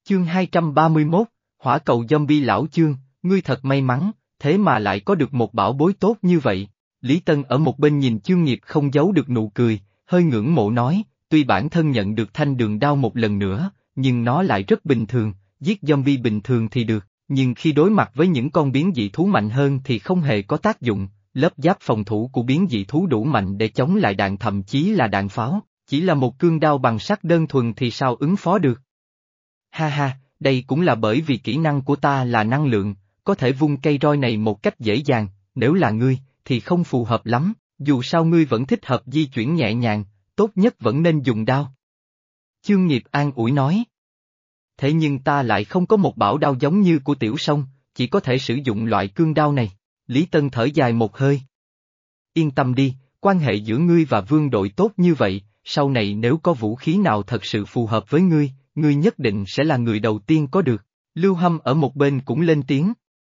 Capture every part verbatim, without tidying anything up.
Chương hai trăm ba mươi mốt, Hỏa cầu zombie lão Chương, ngươi thật may mắn, thế mà lại có được một bảo bối tốt như vậy. Lý Tân ở một bên nhìn Chương Nghiệp không giấu được nụ cười, hơi ngưỡng mộ nói, tuy bản thân nhận được thanh đường đao một lần nữa, nhưng nó lại rất bình thường, giết zombie bình thường thì được, nhưng khi đối mặt với những con biến dị thú mạnh hơn thì không hề có tác dụng, lớp giáp phòng thủ của biến dị thú đủ mạnh để chống lại đạn thậm chí là đạn pháo, chỉ là một cương đao bằng sắt đơn thuần thì sao ứng phó được. Ha ha, đây cũng là bởi vì kỹ năng của ta là năng lượng, có thể vung cây roi này một cách dễ dàng, nếu là ngươi, thì không phù hợp lắm, dù sao ngươi vẫn thích hợp di chuyển nhẹ nhàng, tốt nhất vẫn nên dùng đao. Chương Nghiệp an ủi nói. Thế nhưng ta lại không có một bảo đao giống như của Tiểu Sông, chỉ có thể sử dụng loại cương đao này. Lý Tân thở dài một hơi. Yên tâm đi, quan hệ giữa ngươi và Vương đội tốt như vậy, sau này nếu có vũ khí nào thật sự phù hợp với ngươi, ngươi nhất định sẽ là người đầu tiên có được. Lưu Hâm ở một bên cũng lên tiếng.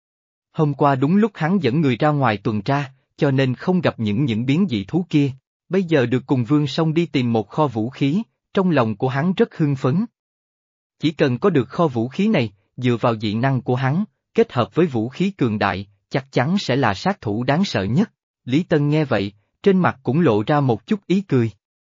Hôm qua đúng lúc hắn dẫn người ra ngoài tuần tra, cho nên không gặp những những biến dị thú kia, bây giờ được cùng Vương Sông đi tìm một kho vũ khí, trong lòng của hắn rất hưng phấn. Chỉ cần có được kho vũ khí này, dựa vào dị năng của hắn, kết hợp với vũ khí cường đại, chắc chắn sẽ là sát thủ đáng sợ nhất. Lý Tân nghe vậy, trên mặt cũng lộ ra một chút ý cười.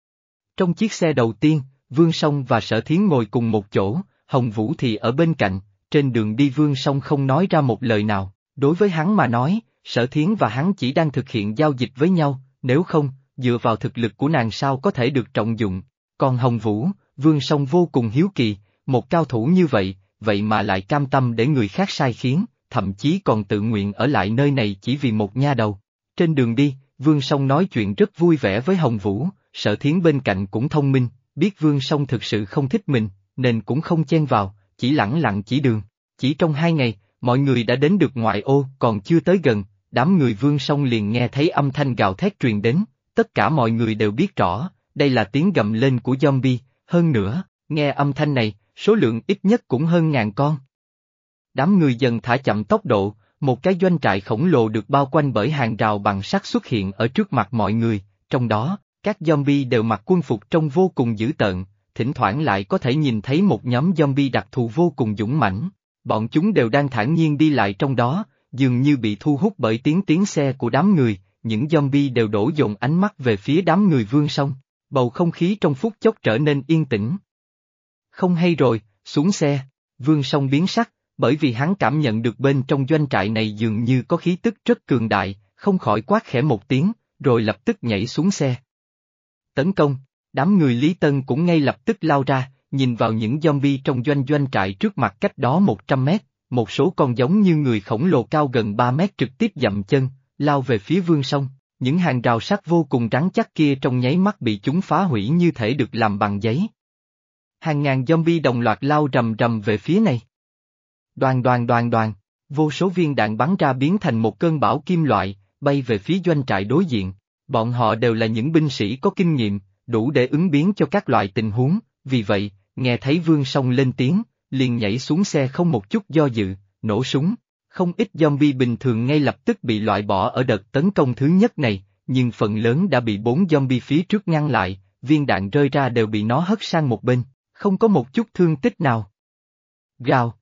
Trong chiếc xe đầu tiên, Vương Sông và Sở Thiến ngồi cùng một chỗ, Hồng Vũ thì ở bên cạnh, trên đường đi Vương Sông không nói ra một lời nào, đối với hắn mà nói, Sở Thiến và hắn chỉ đang thực hiện giao dịch với nhau, nếu không, dựa vào thực lực của nàng sao có thể được trọng dụng. Còn Hồng Vũ, Vương Sông vô cùng hiếu kỳ, một cao thủ như vậy, vậy mà lại cam tâm để người khác sai khiến, thậm chí còn tự nguyện ở lại nơi này chỉ vì một nha đầu. Trên đường đi, Vương Sông nói chuyện rất vui vẻ với Hồng Vũ, Sở Thiến bên cạnh cũng thông minh, biết Vương Sông thực sự không thích mình, nên cũng không chen vào, chỉ lẳng lặng chỉ đường. Chỉ trong hai ngày, mọi người đã đến được ngoại ô, còn chưa tới gần, đám người Vương Sông liền nghe thấy âm thanh gào thét truyền đến, tất cả mọi người đều biết rõ, đây là tiếng gầm lên của zombie, hơn nữa, nghe âm thanh này, số lượng ít nhất cũng hơn ngàn con. Đám người dần thả chậm tốc độ, một cái doanh trại khổng lồ được bao quanh bởi hàng rào bằng sắt xuất hiện ở trước mặt mọi người, trong đó, các zombie đều mặc quân phục trông vô cùng dữ tợn, thỉnh thoảng lại có thể nhìn thấy một nhóm zombie đặc thù vô cùng dũng mãnh. Bọn chúng đều đang thản nhiên đi lại trong đó, dường như bị thu hút bởi tiếng tiếng xe của đám người, những zombie đều đổ dồn ánh mắt về phía đám người Vương Sông, bầu không khí trong phút chốc trở nên yên tĩnh. Không hay rồi, xuống xe, Vương Sông biến sắc, bởi vì hắn cảm nhận được bên trong doanh trại này dường như có khí tức rất cường đại, không khỏi quát khẽ một tiếng, rồi lập tức nhảy xuống xe. Tấn công, đám người Lý Tân cũng ngay lập tức lao ra, nhìn vào những zombie trong doanh doanh trại trước mặt cách đó một trăm mét, một số con giống như người khổng lồ cao gần ba mét trực tiếp dậm chân, lao về phía Vương Sông, những hàng rào sắt vô cùng rắn chắc kia trong nháy mắt bị chúng phá hủy như thể được làm bằng giấy. Hàng ngàn zombie đồng loạt lao rầm rầm về phía này. Đoàn đoàn đoàn đoàn, vô số viên đạn bắn ra biến thành một cơn bão kim loại, bay về phía doanh trại đối diện. Bọn họ đều là những binh sĩ có kinh nghiệm, đủ để ứng biến cho các loại tình huống, vì vậy, nghe thấy Vương Sông lên tiếng, liền nhảy xuống xe không một chút do dự, nổ súng. Không ít zombie bình thường ngay lập tức bị loại bỏ ở đợt tấn công thứ nhất này, nhưng phần lớn đã bị bốn zombie phía trước ngăn lại, viên đạn rơi ra đều bị nó hất sang một bên, không có một chút thương tích nào. Gào.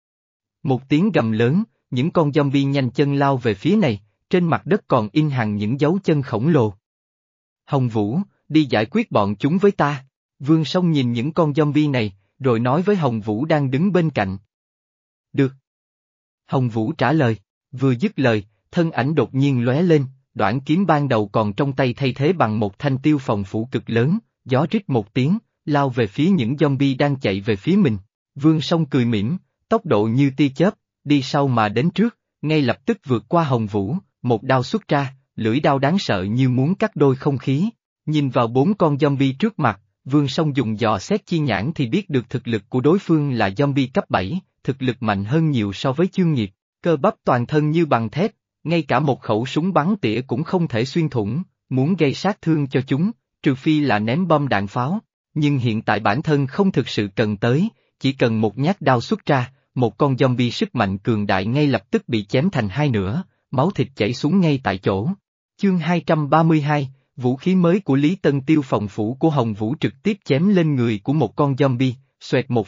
Một tiếng gầm lớn, những con zombie nhanh chân lao về phía này, trên mặt đất còn in hằn những dấu chân khổng lồ. Hồng Vũ, đi giải quyết bọn chúng với ta. Vương Sông nhìn những con zombie này, rồi nói với Hồng Vũ đang đứng bên cạnh. Được. Hồng Vũ trả lời, vừa dứt lời, thân ảnh đột nhiên lóe lên, đoản kiếm ban đầu còn trong tay thay thế bằng một thanh tiêu phòng phủ cực lớn, gió rít một tiếng, lao về phía những zombie đang chạy về phía mình. Vương Sông cười mỉm, tốc độ như tia chớp, đi sau mà đến trước, ngay lập tức vượt qua Hồng Vũ, một đao xuất ra, lưỡi đao đáng sợ như muốn cắt đôi không khí. Nhìn vào bốn con zombie trước mặt, Vương Sông dùng dò xét chi nhãn thì biết được thực lực của đối phương là zombie cấp bảy, thực lực mạnh hơn nhiều so với Chương Nghiệp, cơ bắp toàn thân như bằng thép, ngay cả một khẩu súng bắn tỉa cũng không thể xuyên thủng, muốn gây sát thương cho chúng, trừ phi là ném bom đạn pháo, nhưng hiện tại bản thân không thực sự cần tới, chỉ cần một nhát đao xuất ra, một con zombie sức mạnh cường đại ngay lập tức bị chém thành hai nửa, máu thịt chảy xuống ngay tại chỗ. Chương hai trăm ba mươi hai, vũ khí mới của Lý Tân tiêu phòng phủ của Hồng Vũ trực tiếp chém lên người của một con zombie, xoẹt một phát,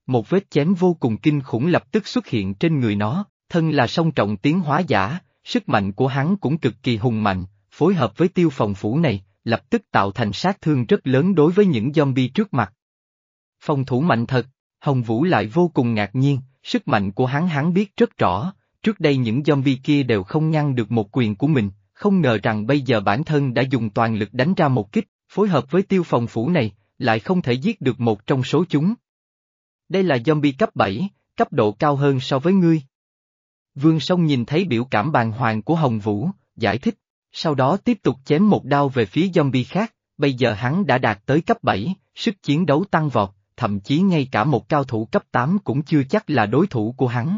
một vết chém vô cùng kinh khủng lập tức xuất hiện trên người nó, thân là song trọng tiến hóa giả, sức mạnh của hắn cũng cực kỳ hùng mạnh, phối hợp với tiêu phòng phủ này, lập tức tạo thành sát thương rất lớn đối với những zombie trước mặt. Phòng thủ mạnh thật, Hồng Vũ lại vô cùng ngạc nhiên, sức mạnh của hắn hắn biết rất rõ, trước đây những zombie kia đều không ngăn được một quyền của mình, không ngờ rằng bây giờ bản thân đã dùng toàn lực đánh ra một kích, phối hợp với tiêu phòng phủ này, lại không thể giết được một trong số chúng. Đây là zombie cấp bảy, cấp độ cao hơn so với ngươi. Vương Song nhìn thấy biểu cảm bàng hoàng của Hồng Vũ, giải thích, sau đó tiếp tục chém một đao về phía zombie khác, bây giờ hắn đã đạt tới cấp bảy, sức chiến đấu tăng vọt, thậm chí ngay cả một cao thủ cấp tám cũng chưa chắc là đối thủ của hắn.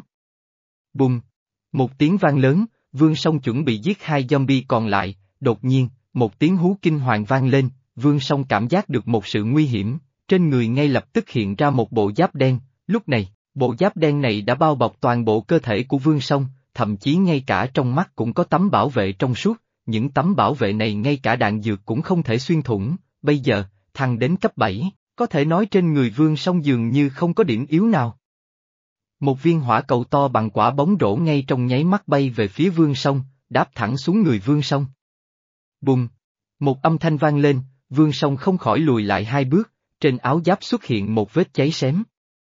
Bùng! Một tiếng vang lớn, Vương Song chuẩn bị giết hai zombie còn lại, đột nhiên, một tiếng hú kinh hoàng vang lên, Vương Song cảm giác được một sự nguy hiểm, trên người ngay lập tức hiện ra một bộ giáp đen, lúc này, bộ giáp đen này đã bao bọc toàn bộ cơ thể của Vương Song, thậm chí ngay cả trong mắt cũng có tấm bảo vệ trong suốt, những tấm bảo vệ này ngay cả đạn dược cũng không thể xuyên thủng, bây giờ, thăng đến cấp bảy, có thể nói trên người Vương Song dường như không có điểm yếu nào. Một viên hỏa cầu to bằng quả bóng rổ ngay trong nháy mắt bay về phía Vương Song, đáp thẳng xuống người Vương Song. Bùng! Một âm thanh vang lên, Vương Song không khỏi lùi lại hai bước, trên áo giáp xuất hiện một vết cháy xém.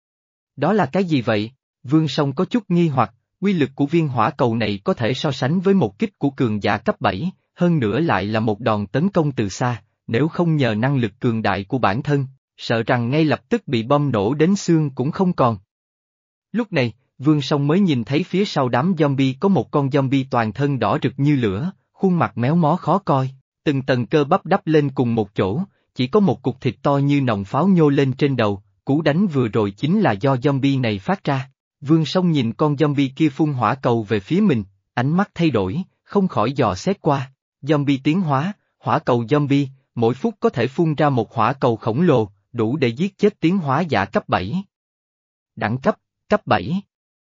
Đó là cái gì vậy? Vương Song có chút nghi hoặc, uy lực của viên hỏa cầu này có thể so sánh với một kích của cường giả cấp bảy, hơn nữa lại là một đòn tấn công từ xa, nếu không nhờ năng lực cường đại của bản thân, sợ rằng ngay lập tức bị bom nổ đến xương cũng không còn. Lúc này, Vương Song mới nhìn thấy phía sau đám zombie có một con zombie toàn thân đỏ rực như lửa, khuôn mặt méo mó khó coi, từng tầng cơ bắp đắp lên cùng một chỗ, chỉ có một cục thịt to như nòng pháo nhô lên trên đầu, cú đánh vừa rồi chính là do zombie này phát ra. Vương Song nhìn con zombie kia phun hỏa cầu về phía mình, ánh mắt thay đổi, không khỏi dò xét qua. Zombie tiến hóa, hỏa cầu zombie, mỗi phút có thể phun ra một hỏa cầu khổng lồ, đủ để giết chết tiến hóa giả cấp bảy. Đẳng cấp, cấp bảy.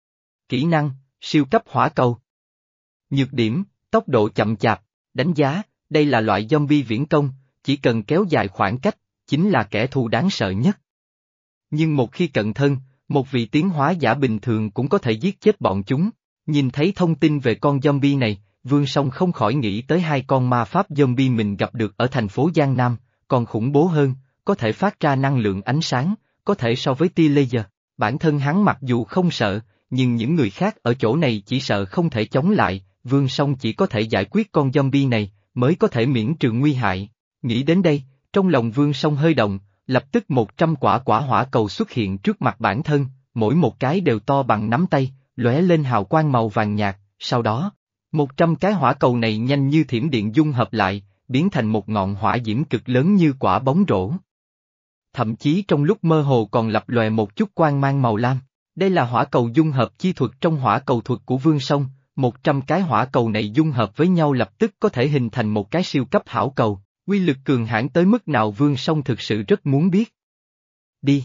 Kỹ năng, siêu cấp hỏa cầu. Nhược điểm, tốc độ chậm chạp, đánh giá, đây là loại zombie viễn công, chỉ cần kéo dài khoảng cách, chính là kẻ thù đáng sợ nhất. Nhưng một khi cận thân, một vị tiến hóa giả bình thường cũng có thể giết chết bọn chúng. Nhìn thấy thông tin về con zombie này, Vương Song không khỏi nghĩ tới hai con ma pháp zombie mình gặp được ở thành phố Giang Nam, còn khủng bố hơn, có thể phát ra năng lượng ánh sáng, có thể so với tia laser. Bản thân hắn mặc dù không sợ, nhưng những người khác ở chỗ này chỉ sợ không thể chống lại, Vương Song chỉ có thể giải quyết con zombie này, mới có thể miễn trừ nguy hại. Nghĩ đến đây, trong lòng Vương Song hơi động, lập tức một trăm quả quả hỏa cầu xuất hiện trước mặt bản thân, mỗi một cái đều to bằng nắm tay, lóe lên hào quang màu vàng nhạt, sau đó, một trăm cái hỏa cầu này nhanh như thiểm điện dung hợp lại, biến thành một ngọn hỏa diễm cực lớn như quả bóng rổ. Thậm chí trong lúc mơ hồ còn lập lòe một chút quang mang màu lam. Đây là hỏa cầu dung hợp chi thuật trong hỏa cầu thuật của Vương Song, một trăm cái hỏa cầu này dung hợp với nhau lập tức có thể hình thành một cái siêu cấp hảo cầu, uy lực cường hãn tới mức nào Vương Song thực sự rất muốn biết. Đi!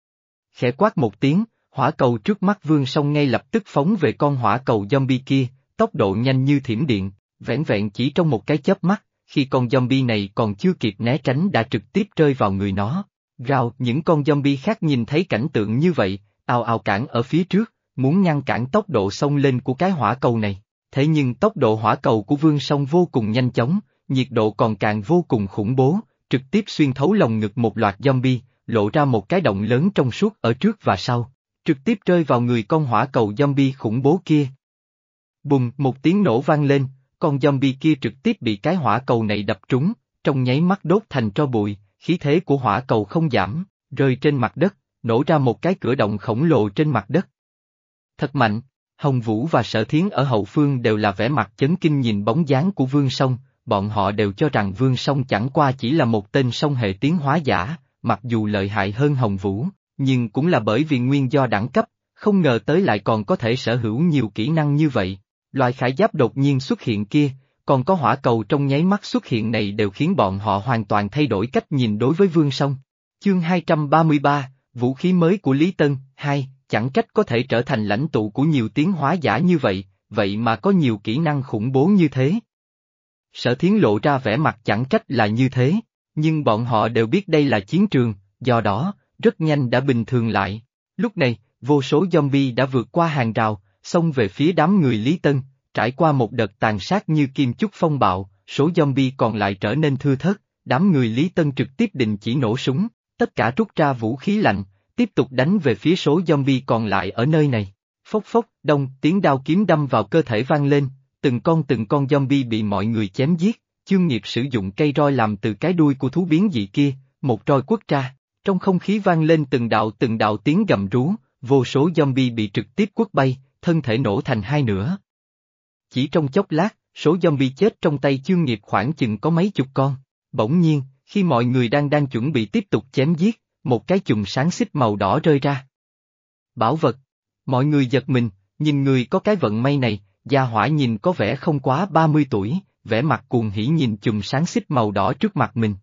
Khẽ quát một tiếng, hỏa cầu trước mắt Vương Song ngay lập tức phóng về con hỏa cầu zombie kia, tốc độ nhanh như thiểm điện, vẻn vẹn chỉ trong một cái chớp mắt, khi con zombie này còn chưa kịp né tránh đã trực tiếp rơi vào người nó. Rào, những con zombie khác nhìn thấy cảnh tượng như vậy, ào ào cản ở phía trước, muốn ngăn cản tốc độ xông lên của cái hỏa cầu này. Thế nhưng tốc độ hỏa cầu của Vương Song vô cùng nhanh chóng, nhiệt độ còn càng vô cùng khủng bố, trực tiếp xuyên thấu lồng ngực một loạt zombie, lộ ra một cái động lớn trong suốt ở trước và sau, trực tiếp rơi vào người con hỏa cầu zombie khủng bố kia. Bùng, một tiếng nổ vang lên, con zombie kia trực tiếp bị cái hỏa cầu này đập trúng, trong nháy mắt đốt thành tro bụi, khí thế của hỏa cầu không giảm, rơi trên mặt đất, nổ ra một cái cửa động khổng lồ trên mặt đất. Thật mạnh, Hồng Vũ và Sở Thiến ở hậu phương đều là vẻ mặt chấn kinh nhìn bóng dáng của Vương Song, bọn họ đều cho rằng Vương Song chẳng qua chỉ là một tên song hệ tiến hóa giả, mặc dù lợi hại hơn Hồng Vũ, nhưng cũng là bởi vì nguyên do đẳng cấp, không ngờ tới lại còn có thể sở hữu nhiều kỹ năng như vậy. Loại khải giáp đột nhiên xuất hiện kia, còn có hỏa cầu trong nháy mắt xuất hiện này đều khiến bọn họ hoàn toàn thay đổi cách nhìn đối với Vương Song. Chương hai trăm ba mươi ba, vũ khí mới của Lý Tân, hai, chẳng trách có thể trở thành lãnh tụ của nhiều tiến hóa giả như vậy, vậy mà có nhiều kỹ năng khủng bố như thế. Sở Thiến lộ ra vẻ mặt chẳng trách là như thế, nhưng bọn họ đều biết đây là chiến trường, do đó, rất nhanh đã bình thường lại. Lúc này, vô số zombie đã vượt qua hàng rào, xông về phía đám người Lý Tân, trải qua một đợt tàn sát như kim chúc phong bạo, số zombie còn lại trở nên thưa thớt, đám người Lý Tân trực tiếp đình chỉ nổ súng, tất cả rút ra vũ khí lạnh, tiếp tục đánh về phía số zombie còn lại ở nơi này. Phốc phốc, đông, tiếng đao kiếm đâm vào cơ thể vang lên, từng con từng con zombie bị mọi người chém giết, Chương Nghiệp sử dụng cây roi làm từ cái đuôi của thú biến dị kia, một roi quất ra, trong không khí vang lên từng đạo từng đạo tiếng gầm rú, vô số zombie bị trực tiếp quất bay, thân thể nổ thành hai nửa. Chỉ trong chốc lát, số zombie chết trong tay Chương Nghiệp khoảng chừng có mấy chục con, bỗng nhiên, khi mọi người đang đang chuẩn bị tiếp tục chém giết, một cái chùm sáng xích màu đỏ rơi ra. Bảo vật. Mọi người giật mình, nhìn người có cái vận may này, gia hỏa nhìn có vẻ không quá ba mươi tuổi, vẻ mặt cuồng hỉ nhìn chùm sáng xích màu đỏ trước mặt mình.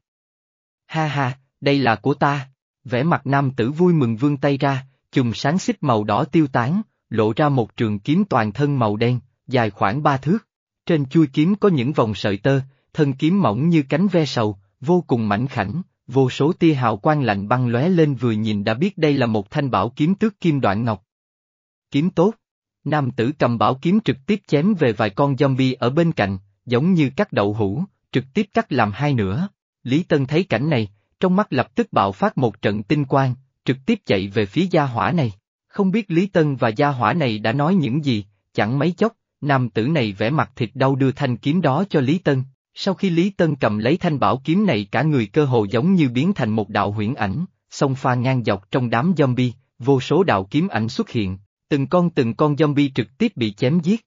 Ha ha, đây là của ta. Vẻ mặt nam tử vui mừng vươn tay ra, chùm sáng xích màu đỏ tiêu tán, lộ ra một trường kiếm toàn thân màu đen, dài khoảng ba thước. Trên chuôi kiếm có những vòng sợi tơ, thân kiếm mỏng như cánh ve sầu, vô cùng mảnh khảnh, vô số tia hào quang lạnh băng lóe lên vừa nhìn đã biết đây là một thanh bảo kiếm tước kim đoạn ngọc. Kiếm tốt. Nam tử cầm bảo kiếm trực tiếp chém về vài con zombie ở bên cạnh, giống như cắt đậu hũ, trực tiếp cắt làm hai nửa. Lý Tân thấy cảnh này, trong mắt lập tức bạo phát một trận tinh quang, trực tiếp chạy về phía gia hỏa này. Không biết Lý Tân và gia hỏa này đã nói những gì, chẳng mấy chốc, nam tử này vẻ mặt thịt đau đưa thanh kiếm đó cho Lý Tân. Sau khi Lý Tân cầm lấy thanh bảo kiếm này cả người cơ hồ giống như biến thành một đạo huyễn ảnh, xông pha ngang dọc trong đám zombie, vô số đạo kiếm ảnh xuất hiện, từng con từng con zombie trực tiếp bị chém giết.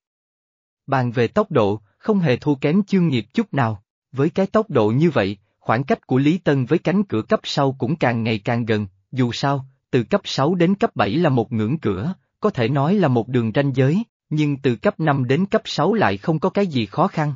Bàn về tốc độ, không hề thua kém Chương Nghiệp chút nào, với cái tốc độ như vậy, khoảng cách của Lý Tân với cánh cửa cấp sau cũng càng ngày càng gần, dù sao, từ cấp sáu đến cấp bảy là một ngưỡng cửa, có thể nói là một đường ranh giới, nhưng từ cấp năm đến cấp sáu lại không có cái gì khó khăn.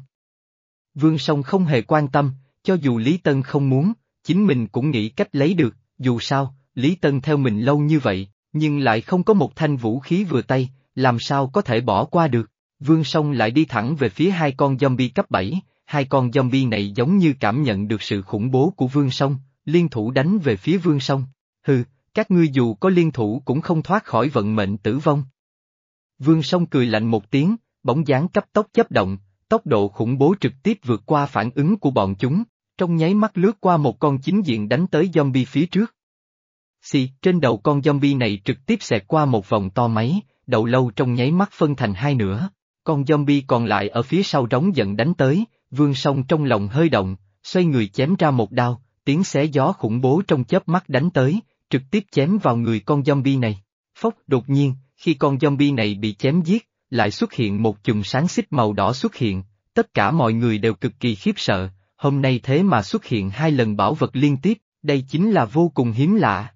Vương Song không hề quan tâm, cho dù Lý Tân không muốn, chính mình cũng nghĩ cách lấy được, dù sao, Lý Tân theo mình lâu như vậy, nhưng lại không có một thanh vũ khí vừa tay, làm sao có thể bỏ qua được. Vương Song lại đi thẳng về phía hai con zombie cấp bảy, hai con zombie này giống như cảm nhận được sự khủng bố của Vương Song, liên thủ đánh về phía Vương Song. Hừ, các ngươi dù có liên thủ cũng không thoát khỏi vận mệnh tử vong. Vương Song cười lạnh một tiếng, bóng dáng cấp tốc chớp động, tốc độ khủng bố trực tiếp vượt qua phản ứng của bọn chúng, trong nháy mắt lướt qua một con chính diện đánh tới zombie phía trước. Xì, trên đầu con zombie này trực tiếp xẹt qua một vòng to máy, đầu lâu trong nháy mắt phân thành hai nửa, con zombie còn lại ở phía sau rống giận đánh tới, Vương Song trong lòng hơi động, xoay người chém ra một đao, tiếng xé gió khủng bố trong chớp mắt đánh tới, trực tiếp chém vào người con zombie này. Phốc, đột nhiên, khi con zombie này bị chém giết, lại xuất hiện một chùm sáng xích màu đỏ xuất hiện, tất cả mọi người đều cực kỳ khiếp sợ, hôm nay thế mà xuất hiện hai lần bảo vật liên tiếp, đây chính là vô cùng hiếm lạ.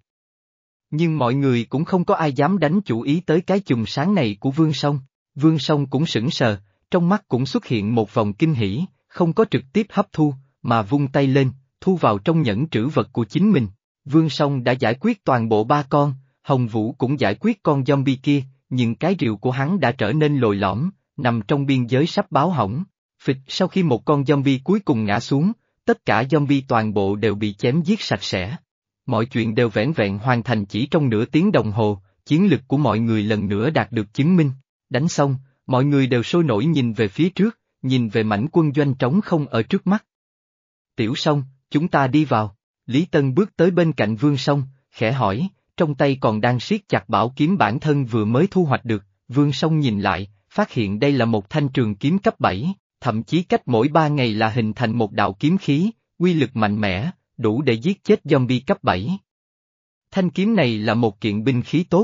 Nhưng mọi người cũng không có ai dám đánh chủ ý tới cái chùm sáng này của Vương Song, Vương Song cũng sững sờ, trong mắt cũng xuất hiện một vòng kinh hỉ, không có trực tiếp hấp thu, mà vung tay lên, thu vào trong nhẫn trữ vật của chính mình. Vương Song đã giải quyết toàn bộ ba con, Hồng Vũ cũng giải quyết con zombie kia, nhưng cái rìu của hắn đã trở nên lồi lõm, nằm trong biên giới sắp báo hỏng. Phịch, sau khi một con zombie cuối cùng ngã xuống, tất cả zombie toàn bộ đều bị chém giết sạch sẽ. Mọi chuyện đều vẻn vẹn hoàn thành chỉ trong nửa tiếng đồng hồ, chiến lực của mọi người lần nữa đạt được chứng minh. Đánh xong, mọi người đều sôi nổi nhìn về phía trước, nhìn về mảnh quân doanh trống không ở trước mắt. Tiểu Song, chúng ta đi vào. Lý Tân bước tới bên cạnh Vương Song, khẽ hỏi, trong tay còn đang siết chặt bảo kiếm bản thân vừa mới thu hoạch được. Vương Song nhìn lại, phát hiện đây là một thanh trường kiếm cấp bảy, thậm chí cách mỗi ba ngày là hình thành một đạo kiếm khí, uy lực mạnh mẽ, đủ để giết chết zombie cấp bảy. Thanh kiếm này là một kiện binh khí tốt.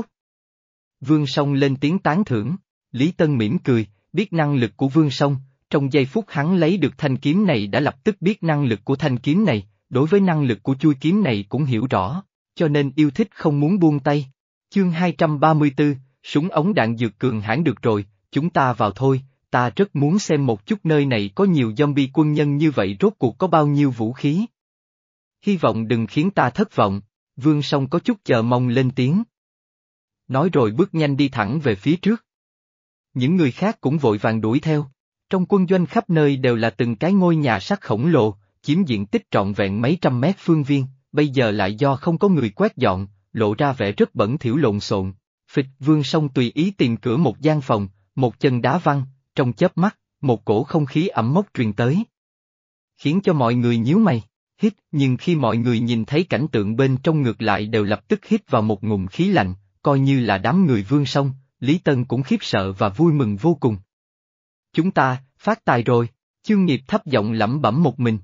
Vương Song lên tiếng tán thưởng, Lý Tân mỉm cười, biết năng lực của Vương Song, trong giây phút hắn lấy được thanh kiếm này đã lập tức biết năng lực của thanh kiếm này, đối với năng lực của chuôi kiếm này cũng hiểu rõ, cho nên yêu thích không muốn buông tay. Chương hai trăm ba mươi tư, súng ống đạn dược cường hãn được rồi, chúng ta vào thôi, ta rất muốn xem một chút nơi này có nhiều zombie quân nhân như vậy rốt cuộc có bao nhiêu vũ khí. Hy vọng đừng khiến ta thất vọng, Vương Song có chút chờ mong lên tiếng. Nói rồi bước nhanh đi thẳng về phía trước. Những người khác cũng vội vàng đuổi theo. Trong quân doanh khắp nơi đều là từng cái ngôi nhà sắt khổng lồ, chiếm diện tích trọn vẹn mấy trăm mét phương viên, bây giờ lại do không có người quét dọn, lộ ra vẻ rất bẩn thỉu lộn xộn. Phịch, Vương Song tùy ý tìm cửa một gian phòng, một chân đá văng, trong chớp mắt, một cổ không khí ẩm mốc truyền tới. Khiến cho mọi người nhíu mày, hít, nhưng khi mọi người nhìn thấy cảnh tượng bên trong ngược lại đều lập tức hít vào một ngụm khí lạnh, coi như là đám người Vương Song, Lý Tân cũng khiếp sợ và vui mừng vô cùng. Chúng ta, phát tài rồi, Chương Nghiệp thấp giọng lẩm bẩm một mình.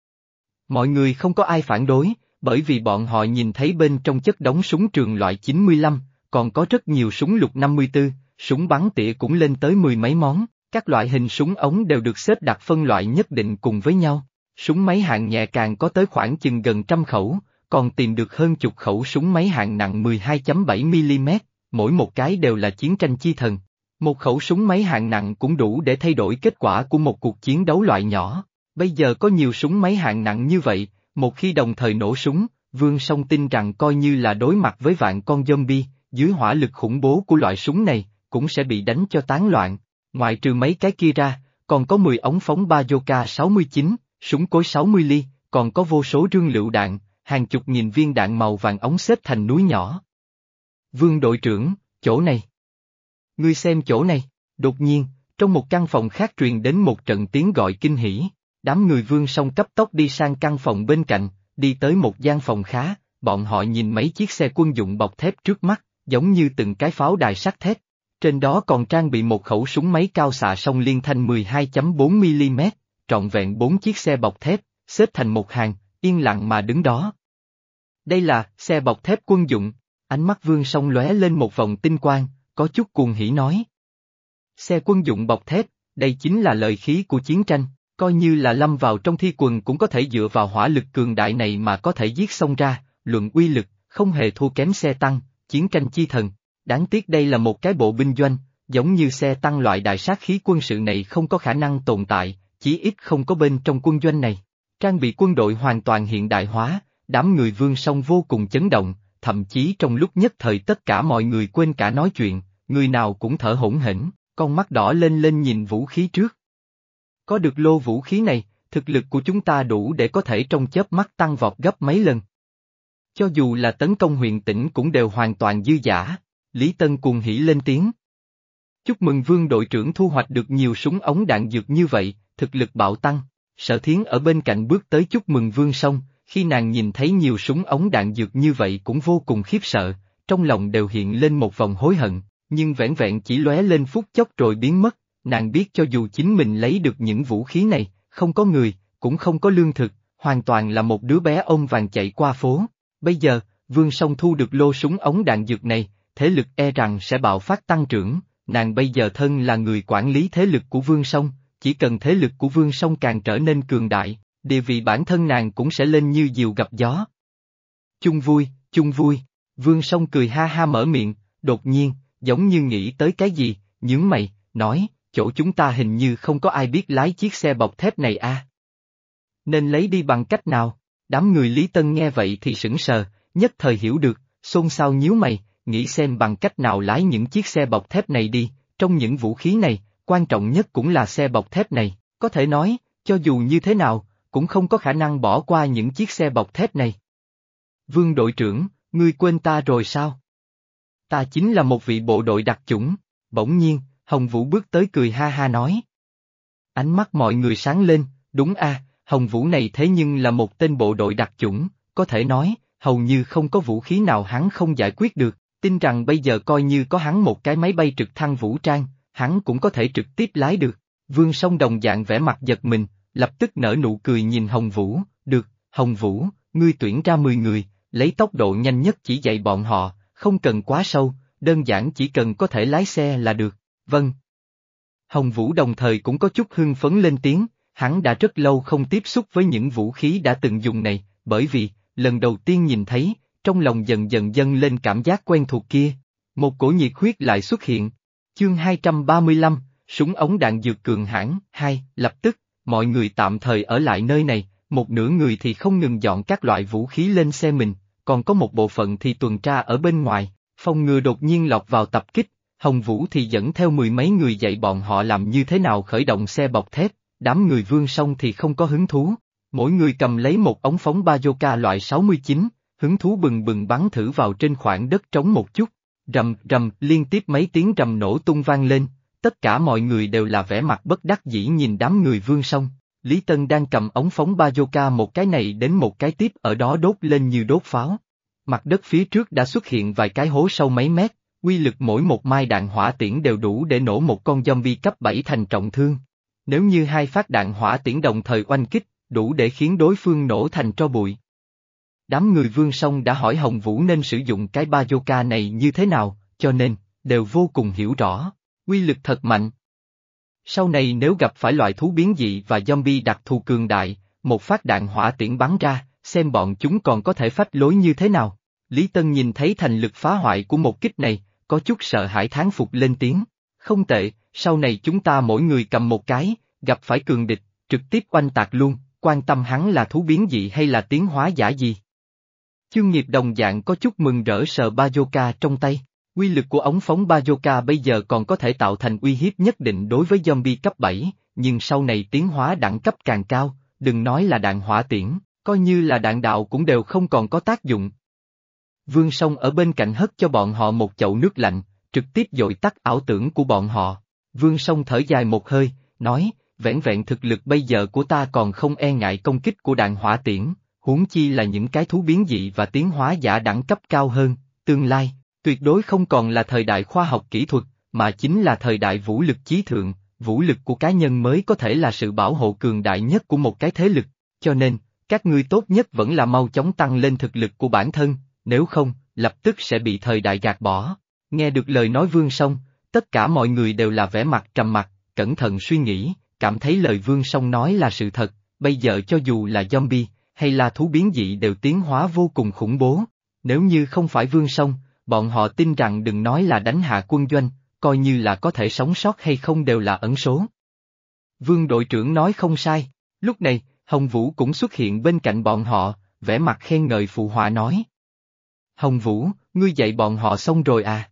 Mọi người không có ai phản đối, bởi vì bọn họ nhìn thấy bên trong chất đống súng trường loại chín mươi lăm, còn có rất nhiều súng lục năm mươi tư, súng bắn tỉa cũng lên tới mười mấy món, các loại hình súng ống đều được xếp đặt phân loại nhất định cùng với nhau. Súng máy hạng nhẹ càng có tới khoảng chừng gần trăm khẩu, còn tìm được hơn chục khẩu súng máy hạng nặng mười hai phẩy bảy mi li mét, mỗi một cái đều là chiến tranh chi thần. Một khẩu súng máy hạng nặng cũng đủ để thay đổi kết quả của một cuộc chiến đấu loại nhỏ. Bây giờ có nhiều súng máy hạng nặng như vậy, một khi đồng thời nổ súng, Vương Song tin rằng coi như là đối mặt với vạn con zombie, dưới hỏa lực khủng bố của loại súng này, cũng sẽ bị đánh cho tán loạn. Ngoại trừ mấy cái kia ra, còn có mười ống phóng Bazooka sáu mươi chín, súng cối sáu mươi ly, còn có vô số rương lựu đạn, hàng chục nghìn viên đạn màu vàng ống xếp thành núi nhỏ. Vương đội trưởng, chỗ này. Ngươi xem chỗ này, đột nhiên, trong một căn phòng khác truyền đến một trận tiếng gọi kinh hỉ, đám người Vương Song cấp tốc đi sang căn phòng bên cạnh, đi tới một gian phòng khá, bọn họ nhìn mấy chiếc xe quân dụng bọc thép trước mắt, giống như từng cái pháo đài sắt thép. Trên đó còn trang bị một khẩu súng máy cao xạ song liên thanh mười hai phẩy bốn mi li mét, trọn vẹn bốn chiếc xe bọc thép, xếp thành một hàng, yên lặng mà đứng đó. Đây là xe bọc thép quân dụng, ánh mắt Vương Song lóe lên một vòng tinh quang, có chút cuồng hỉ nói. Xe quân dụng bọc thép, đây chính là lợi khí của chiến tranh, coi như là lâm vào trong thi quần cũng có thể dựa vào hỏa lực cường đại này mà có thể giết xông ra, luận uy lực, không hề thua kém xe tăng, chiến tranh chi thần. Đáng tiếc đây là một cái bộ binh doanh, giống như xe tăng loại đại sát khí quân sự này không có khả năng tồn tại, chí ít không có bên trong quân doanh này. Trang bị quân đội hoàn toàn hiện đại hóa, đám người Vương Song vô cùng chấn động, thậm chí trong lúc nhất thời tất cả mọi người quên cả nói chuyện, người nào cũng thở hổn hển, con mắt đỏ lên lên nhìn vũ khí trước. Có được lô vũ khí này, thực lực của chúng ta đủ để có thể trong chớp mắt tăng vọt gấp mấy lần. Cho dù là tấn công huyện tỉnh cũng đều hoàn toàn dư dả. Lý Tân cuồng hỉ lên tiếng. Chúc mừng Vương đội trưởng thu hoạch được nhiều súng ống đạn dược như vậy, thực lực bạo tăng. Sở Thiến ở bên cạnh bước tới chúc mừng Vương Song, khi nàng nhìn thấy nhiều súng ống đạn dược như vậy cũng vô cùng khiếp sợ, trong lòng đều hiện lên một vòng hối hận, nhưng vẻn vẹn chỉ lóe lên phút chốc rồi biến mất, nàng biết cho dù chính mình lấy được những vũ khí này, không có người, cũng không có lương thực, hoàn toàn là một đứa bé ôm vàng chạy qua phố. Bây giờ, Vương Song thu được lô súng ống đạn dược này, thế lực e rằng sẽ bạo phát tăng trưởng, nàng bây giờ thân là người quản lý thế lực của Vương Song, chỉ cần thế lực của Vương Song càng trở nên cường đại, địa vị bản thân nàng cũng sẽ lên như diều gặp gió. Chung vui, chung vui, Vương Song cười ha ha mở miệng, đột nhiên, giống như nghĩ tới cái gì, nhướng mày, nói, chỗ chúng ta hình như không có ai biết lái chiếc xe bọc thép này à. Nên lấy đi bằng cách nào? Đám người Lý Tân nghe vậy thì sững sờ, nhất thời hiểu được, xôn xao nhíu mày, nghĩ xem bằng cách nào lái những chiếc xe bọc thép này đi, trong những vũ khí này, quan trọng nhất cũng là xe bọc thép này, có thể nói, cho dù như thế nào, cũng không có khả năng bỏ qua những chiếc xe bọc thép này. Vương đội trưởng, ngươi quên ta rồi sao? Ta chính là một vị bộ đội đặc chủng, bỗng nhiên, Hồng Vũ bước tới cười ha ha nói. Ánh mắt mọi người sáng lên, đúng a, Hồng Vũ này thế nhưng là một tên bộ đội đặc chủng, có thể nói, hầu như không có vũ khí nào hắn không giải quyết được, tin rằng bây giờ coi như có hắn một cái máy bay trực thăng vũ trang, hắn cũng có thể trực tiếp lái được. Vương Song đồng dạng vẻ mặt giật mình, lập tức nở nụ cười nhìn Hồng Vũ, được, Hồng Vũ, ngươi tuyển ra mười người, lấy tốc độ nhanh nhất chỉ dạy bọn họ, không cần quá sâu, đơn giản chỉ cần có thể lái xe là được, vâng. Hồng Vũ đồng thời cũng có chút hưng phấn lên tiếng, hắn đã rất lâu không tiếp xúc với những vũ khí đã từng dùng này, bởi vì, lần đầu tiên nhìn thấy, trong lòng dần dần dâng lên cảm giác quen thuộc kia, một cổ nhiệt huyết lại xuất hiện. Chương hai trăm ba mươi lăm, súng ống đạn dược cường hãn, hai, lập tức, mọi người tạm thời ở lại nơi này, một nửa người thì không ngừng dọn các loại vũ khí lên xe mình, còn có một bộ phận thì tuần tra ở bên ngoài, phòng ngừa đột nhiên lọt vào tập kích, Hồng Vũ thì dẫn theo mười mấy người dạy bọn họ làm như thế nào khởi động xe bọc thép, đám người Vương Song thì không có hứng thú, mỗi người cầm lấy một ống phóng Bazooka loại sáu mươi chín, hứng thú bừng bừng bắn thử vào trên khoảng đất trống một chút. Rầm rầm liên tiếp mấy tiếng rầm nổ tung vang lên, tất cả mọi người đều là vẻ mặt bất đắc dĩ nhìn đám người Vương Song. Lý Tân đang cầm ống phóng bazooka một cái này đến một cái tiếp ở đó đốt lên như đốt pháo. Mặt đất phía trước đã xuất hiện vài cái hố sâu mấy mét, uy lực mỗi một mai đạn hỏa tiễn đều đủ để nổ một con zombie cấp bảy thành trọng thương. Nếu như hai phát đạn hỏa tiễn đồng thời oanh kích, đủ để khiến đối phương nổ thành tro bụi. Đám người Vương Song đã hỏi Hồng Vũ nên sử dụng cái bazooka này như thế nào, cho nên, đều vô cùng hiểu rõ, uy lực thật mạnh. Sau này nếu gặp phải loại thú biến dị và zombie đặc thù cường đại, một phát đạn hỏa tiễn bắn ra, xem bọn chúng còn có thể phách lối như thế nào. Lý Tân nhìn thấy thành lực phá hoại của một kích này, có chút sợ hãi thán phục lên tiếng. Không tệ, sau này chúng ta mỗi người cầm một cái, gặp phải cường địch, trực tiếp oanh tạc luôn, quan tâm hắn là thú biến dị hay là tiến hóa giả gì. Chương Nghiệp đồng dạng có chút mừng rỡ sờ bazooka trong tay. Uy lực của ống phóng bazooka bây giờ còn có thể tạo thành uy hiếp nhất định đối với zombie cấp bảy, nhưng sau này tiến hóa đẳng cấp càng cao, đừng nói là đạn hỏa tiễn, coi như là đạn đạo cũng đều không còn có tác dụng. Vương Song ở bên cạnh hất cho bọn họ một chậu nước lạnh, trực tiếp dội tắt ảo tưởng của bọn họ. Vương Song thở dài một hơi, nói, vẻn vẹn thực lực bây giờ của ta còn không e ngại công kích của đạn hỏa tiễn, huống chi là những cái thú biến dị và tiến hóa giả đẳng cấp cao hơn, tương lai, tuyệt đối không còn là thời đại khoa học kỹ thuật, mà chính là thời đại vũ lực chí thượng, vũ lực của cá nhân mới có thể là sự bảo hộ cường đại nhất của một cái thế lực, cho nên, các ngươi tốt nhất vẫn là mau chóng tăng lên thực lực của bản thân, nếu không, lập tức sẽ bị thời đại gạt bỏ. Nghe được lời nói Vương Song, tất cả mọi người đều là vẻ mặt trầm mặc, cẩn thận suy nghĩ, cảm thấy lời Vương Song nói là sự thật, bây giờ cho dù là zombie, hay là thú biến dị đều tiến hóa vô cùng khủng bố, nếu như không phải Vương Song, bọn họ tin rằng đừng nói là đánh hạ quân doanh, coi như là có thể sống sót hay không đều là ẩn số. Vương đội trưởng nói không sai, lúc này, Hồng Vũ cũng xuất hiện bên cạnh bọn họ, vẻ mặt khen ngợi phụ họa nói. Hồng Vũ, ngươi dạy bọn họ xong rồi à?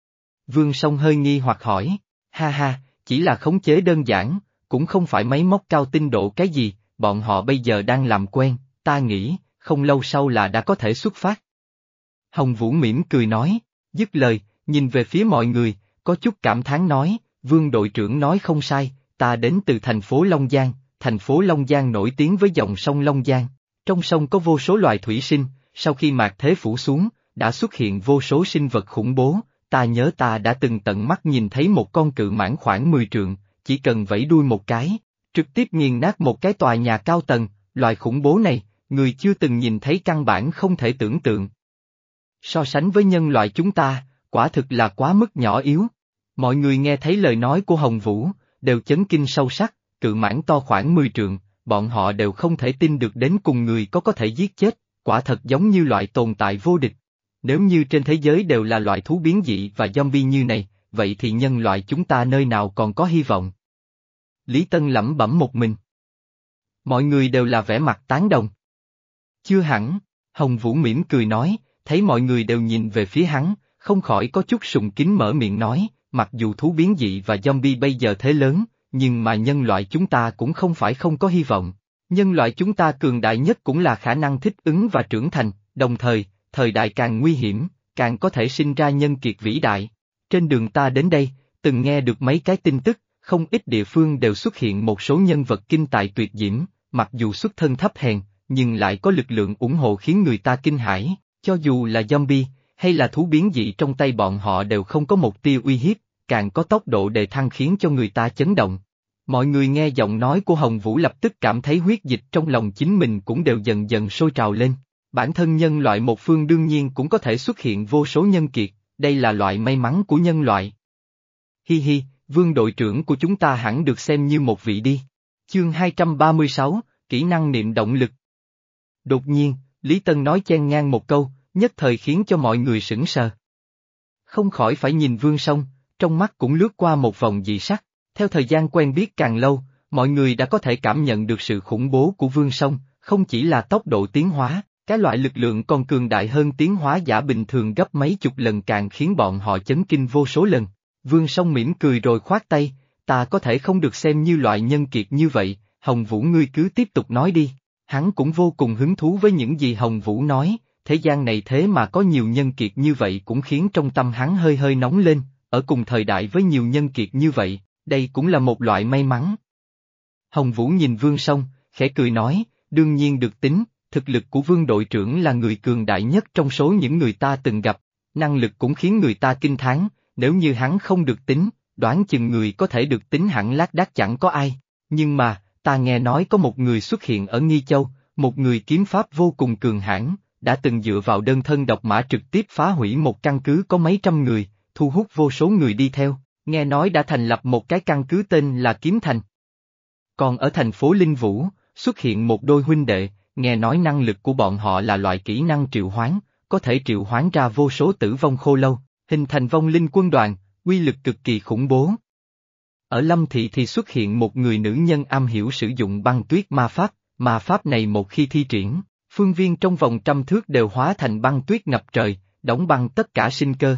Vương Song hơi nghi hoặc hỏi, ha ha, chỉ là khống chế đơn giản, cũng không phải máy móc cao tinh độ cái gì, bọn họ bây giờ đang làm quen, ta nghĩ, không lâu sau là đã có thể xuất phát. Hồng Vũ mỉm cười nói, dứt lời, nhìn về phía mọi người, có chút cảm thán nói, Vương đội trưởng nói không sai, ta đến từ thành phố Long Giang, thành phố Long Giang nổi tiếng với dòng sông Long Giang, trong sông có vô số loài thủy sinh, sau khi mạt thế phủ xuống, đã xuất hiện vô số sinh vật khủng bố, ta nhớ ta đã từng tận mắt nhìn thấy một con cự mãng khoảng mười trượng, chỉ cần vẫy đuôi một cái, trực tiếp nghiền nát một cái tòa nhà cao tầng, loài khủng bố này, người chưa từng nhìn thấy căn bản không thể tưởng tượng. So sánh với nhân loại chúng ta, quả thực là quá mức nhỏ yếu. Mọi người nghe thấy lời nói của Hồng Vũ, đều chấn kinh sâu sắc, cự mãng to khoảng mười trượng, bọn họ đều không thể tin được đến cùng người có có thể giết chết, quả thật giống như loại tồn tại vô địch. Nếu như trên thế giới đều là loại thú biến dị và zombie như này, vậy thì nhân loại chúng ta nơi nào còn có hy vọng? Lý Tân lẩm bẩm một mình. Mọi người đều là vẻ mặt tán đồng. Chưa hẳn, Hồng Vũ mỉm cười nói, thấy mọi người đều nhìn về phía hắn, không khỏi có chút sùng kính mở miệng nói, mặc dù thú biến dị và zombie bây giờ thế lớn, nhưng mà nhân loại chúng ta cũng không phải không có hy vọng. Nhân loại chúng ta cường đại nhất cũng là khả năng thích ứng và trưởng thành, đồng thời, thời đại càng nguy hiểm, càng có thể sinh ra nhân kiệt vĩ đại. Trên đường ta đến đây, từng nghe được mấy cái tin tức, không ít địa phương đều xuất hiện một số nhân vật kinh tài tuyệt diễm, mặc dù xuất thân thấp hèn, nhưng lại có lực lượng ủng hộ khiến người ta kinh hãi, cho dù là zombie, hay là thú biến dị trong tay bọn họ đều không có một tia uy hiếp, càng có tốc độ đề thăng khiến cho người ta chấn động. Mọi người nghe giọng nói của Hồng Vũ lập tức cảm thấy huyết dịch trong lòng chính mình cũng đều dần dần sôi trào lên. Bản thân nhân loại một phương đương nhiên cũng có thể xuất hiện vô số nhân kiệt, đây là loại may mắn của nhân loại. Hi hi, Vương đội trưởng của chúng ta hẳn được xem như một vị đi. Chương hai trăm ba mươi sáu, kỹ năng niệm động lực. Đột nhiên, Lý Tân nói chen ngang một câu, nhất thời khiến cho mọi người sững sờ. Không khỏi phải nhìn Vương Song, trong mắt cũng lướt qua một vòng dị sắc. Theo thời gian quen biết càng lâu, mọi người đã có thể cảm nhận được sự khủng bố của Vương Song, không chỉ là tốc độ tiến hóa, cái loại lực lượng còn cường đại hơn tiến hóa giả bình thường gấp mấy chục lần càng khiến bọn họ chấn kinh vô số lần. Vương Song mỉm cười rồi khoát tay, ta có thể không được xem như loại nhân kiệt như vậy, Hồng Vũ ngươi cứ tiếp tục nói đi. Hắn cũng vô cùng hứng thú với những gì Hồng Vũ nói, thế gian này thế mà có nhiều nhân kiệt như vậy cũng khiến trong tâm hắn hơi hơi nóng lên, ở cùng thời đại với nhiều nhân kiệt như vậy, đây cũng là một loại may mắn. Hồng Vũ nhìn Vương Song, khẽ cười nói, đương nhiên được tính, thực lực của Vương đội trưởng là người cường đại nhất trong số những người ta từng gặp, năng lực cũng khiến người ta kinh thán, nếu như hắn không được tính, đoán chừng người có thể được tính hẳn lác đác chẳng có ai, nhưng mà, ta nghe nói có một người xuất hiện ở Nghi Châu, một người kiếm pháp vô cùng cường hãn, đã từng dựa vào đơn thân độc mã trực tiếp phá hủy một căn cứ có mấy trăm người, thu hút vô số người đi theo, nghe nói đã thành lập một cái căn cứ tên là Kiếm Thành. Còn ở thành phố Linh Vũ, xuất hiện một đôi huynh đệ, nghe nói năng lực của bọn họ là loại kỹ năng triệu hoán, có thể triệu hoán ra vô số tử vong khô lâu, hình thành vong linh quân đoàn, uy lực cực kỳ khủng bố. Ở Lâm Thị thì xuất hiện một người nữ nhân am hiểu sử dụng băng tuyết ma pháp, ma pháp này một khi thi triển, phương viên trong vòng trăm thước đều hóa thành băng tuyết ngập trời, đóng băng tất cả sinh cơ.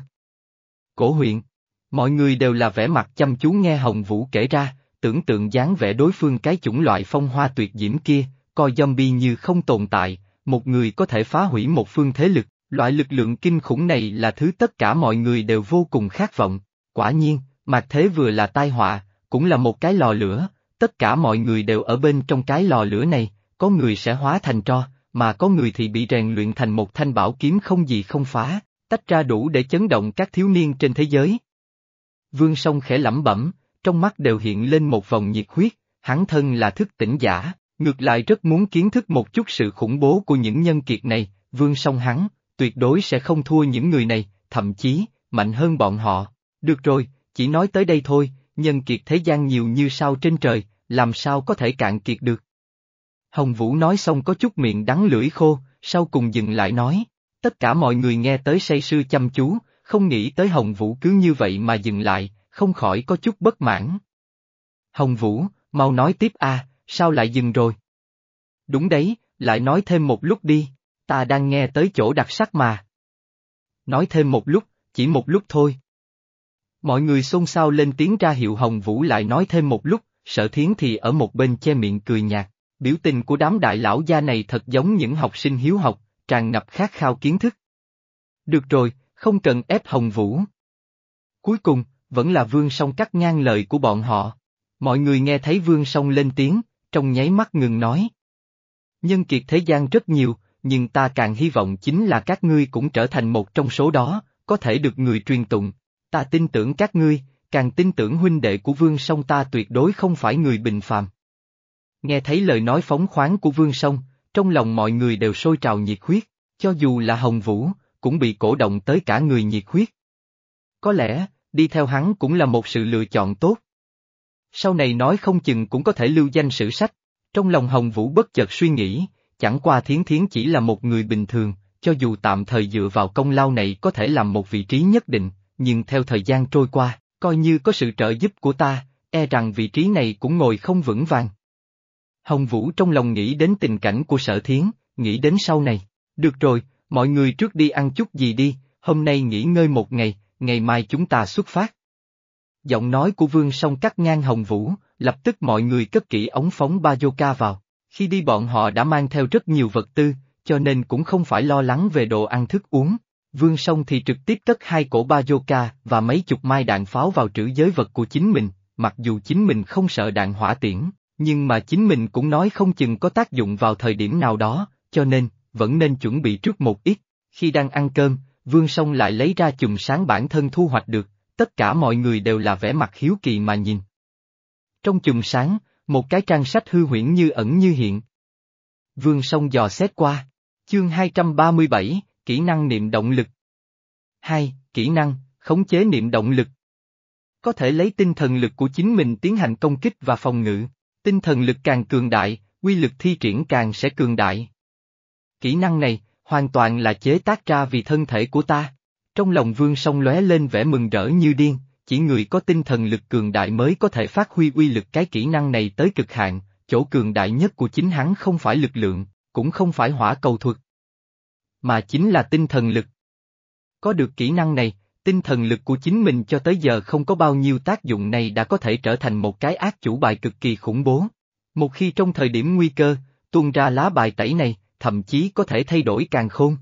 Cổ huyện, mọi người đều là vẻ mặt chăm chú nghe Hồng Vũ kể ra, tưởng tượng dáng vẻ đối phương cái chủng loại phong hoa tuyệt diễm kia, coi zombie như không tồn tại, một người có thể phá hủy một phương thế lực, loại lực lượng kinh khủng này là thứ tất cả mọi người đều vô cùng khát vọng. Quả nhiên, mạt thế vừa là tai họa, cũng là một cái lò lửa, tất cả mọi người đều ở bên trong cái lò lửa này, có người sẽ hóa thành tro, mà có người thì bị rèn luyện thành một thanh bảo kiếm không gì không phá, tách ra đủ để chấn động các thiếu niên trên thế giới. Vương Song khẽ lẩm bẩm, trong mắt đều hiện lên một vòng nhiệt huyết, hắn thân là thức tỉnh giả, ngược lại rất muốn kiến thức một chút sự khủng bố của những nhân kiệt này, Vương Song hắn, tuyệt đối sẽ không thua những người này, thậm chí, mạnh hơn bọn họ. Được rồi, chỉ nói tới đây thôi, nhân kiệt thế gian nhiều như sao trên trời, làm sao có thể cạn kiệt được. Hồng Vũ nói xong có chút miệng đắng lưỡi khô, sau cùng dừng lại nói, tất cả mọi người nghe tới say sưa chăm chú, không nghĩ tới Hồng Vũ cứ như vậy mà dừng lại, không khỏi có chút bất mãn. Hồng Vũ, mau nói tiếp a, sao lại dừng rồi? Đúng đấy, lại nói thêm một lúc đi, ta đang nghe tới chỗ đặc sắc mà. Nói thêm một lúc, chỉ một lúc thôi. Mọi người xôn xao lên tiếng ra hiệu Hồng Vũ lại nói thêm một lúc, Sở Thiến thì ở một bên che miệng cười nhạt, biểu tình của đám đại lão gia này thật giống những học sinh hiếu học, tràn ngập khát khao kiến thức. Được rồi, không cần ép Hồng Vũ. Cuối cùng, vẫn là Vương Song cắt ngang lời của bọn họ. Mọi người nghe thấy Vương Song lên tiếng, trong nháy mắt ngừng nói. Nhân kiệt thế gian rất nhiều, nhưng ta càng hy vọng chính là các ngươi cũng trở thành một trong số đó, có thể được người truyền tụng. Ta tin tưởng các ngươi, càng tin tưởng huynh đệ của Vương Song ta tuyệt đối không phải người bình phàm. Nghe thấy lời nói phóng khoáng của Vương Song, trong lòng mọi người đều sôi trào nhiệt huyết, cho dù là Hồng Vũ, cũng bị cổ động tới cả người nhiệt huyết. Có lẽ, đi theo hắn cũng là một sự lựa chọn tốt. Sau này nói không chừng cũng có thể lưu danh sử sách, trong lòng Hồng Vũ bất chợt suy nghĩ, chẳng qua Thiến Thiến chỉ là một người bình thường, cho dù tạm thời dựa vào công lao này có thể làm một vị trí nhất định, nhưng theo thời gian trôi qua, coi như có sự trợ giúp của ta, e rằng vị trí này cũng ngồi không vững vàng. Hồng Vũ trong lòng nghĩ đến tình cảnh của Sở Thiến, nghĩ đến sau này, được rồi, mọi người trước đi ăn chút gì đi, hôm nay nghỉ ngơi một ngày, ngày mai chúng ta xuất phát. Giọng nói của Vương Song cắt ngang Hồng Vũ, lập tức mọi người cất kỹ ống phóng bazooka vào, khi đi bọn họ đã mang theo rất nhiều vật tư, cho nên cũng không phải lo lắng về đồ ăn thức uống. Vương Song thì trực tiếp cất hai cổ bazooka và mấy chục mai đạn pháo vào trữ giới vật của chính mình, mặc dù chính mình không sợ đạn hỏa tiễn, nhưng mà chính mình cũng nói không chừng có tác dụng vào thời điểm nào đó, cho nên, vẫn nên chuẩn bị trước một ít. Khi đang ăn cơm, Vương Song lại lấy ra chùm sáng bản thân thu hoạch được, tất cả mọi người đều là vẻ mặt hiếu kỳ mà nhìn. Trong chùm sáng, một cái trang sách hư huyễn như ẩn như hiện. Vương Song dò xét qua. Chương hai trăm ba mươi bảy, Kỹ năng niệm động lực. hai. Kỹ năng, khống chế niệm động lực. Có thể lấy tinh thần lực của chính mình tiến hành công kích và phòng ngự. Tinh thần lực càng cường đại, uy lực thi triển càng sẽ cường đại. Kỹ năng này, hoàn toàn là chế tác ra vì thân thể của ta. Trong lòng Vương Song lóe lên vẻ mừng rỡ như điên, chỉ người có tinh thần lực cường đại mới có thể phát huy uy lực cái kỹ năng này tới cực hạn, chỗ cường đại nhất của chính hắn không phải lực lượng, cũng không phải hỏa cầu thuật, mà chính là tinh thần lực. Có được kỹ năng này, tinh thần lực của chính mình cho tới giờ không có bao nhiêu tác dụng này đã có thể trở thành một cái ác chủ bài cực kỳ khủng bố. Một khi trong thời điểm nguy cơ, tuôn ra lá bài tẩy này, thậm chí có thể thay đổi càn khôn.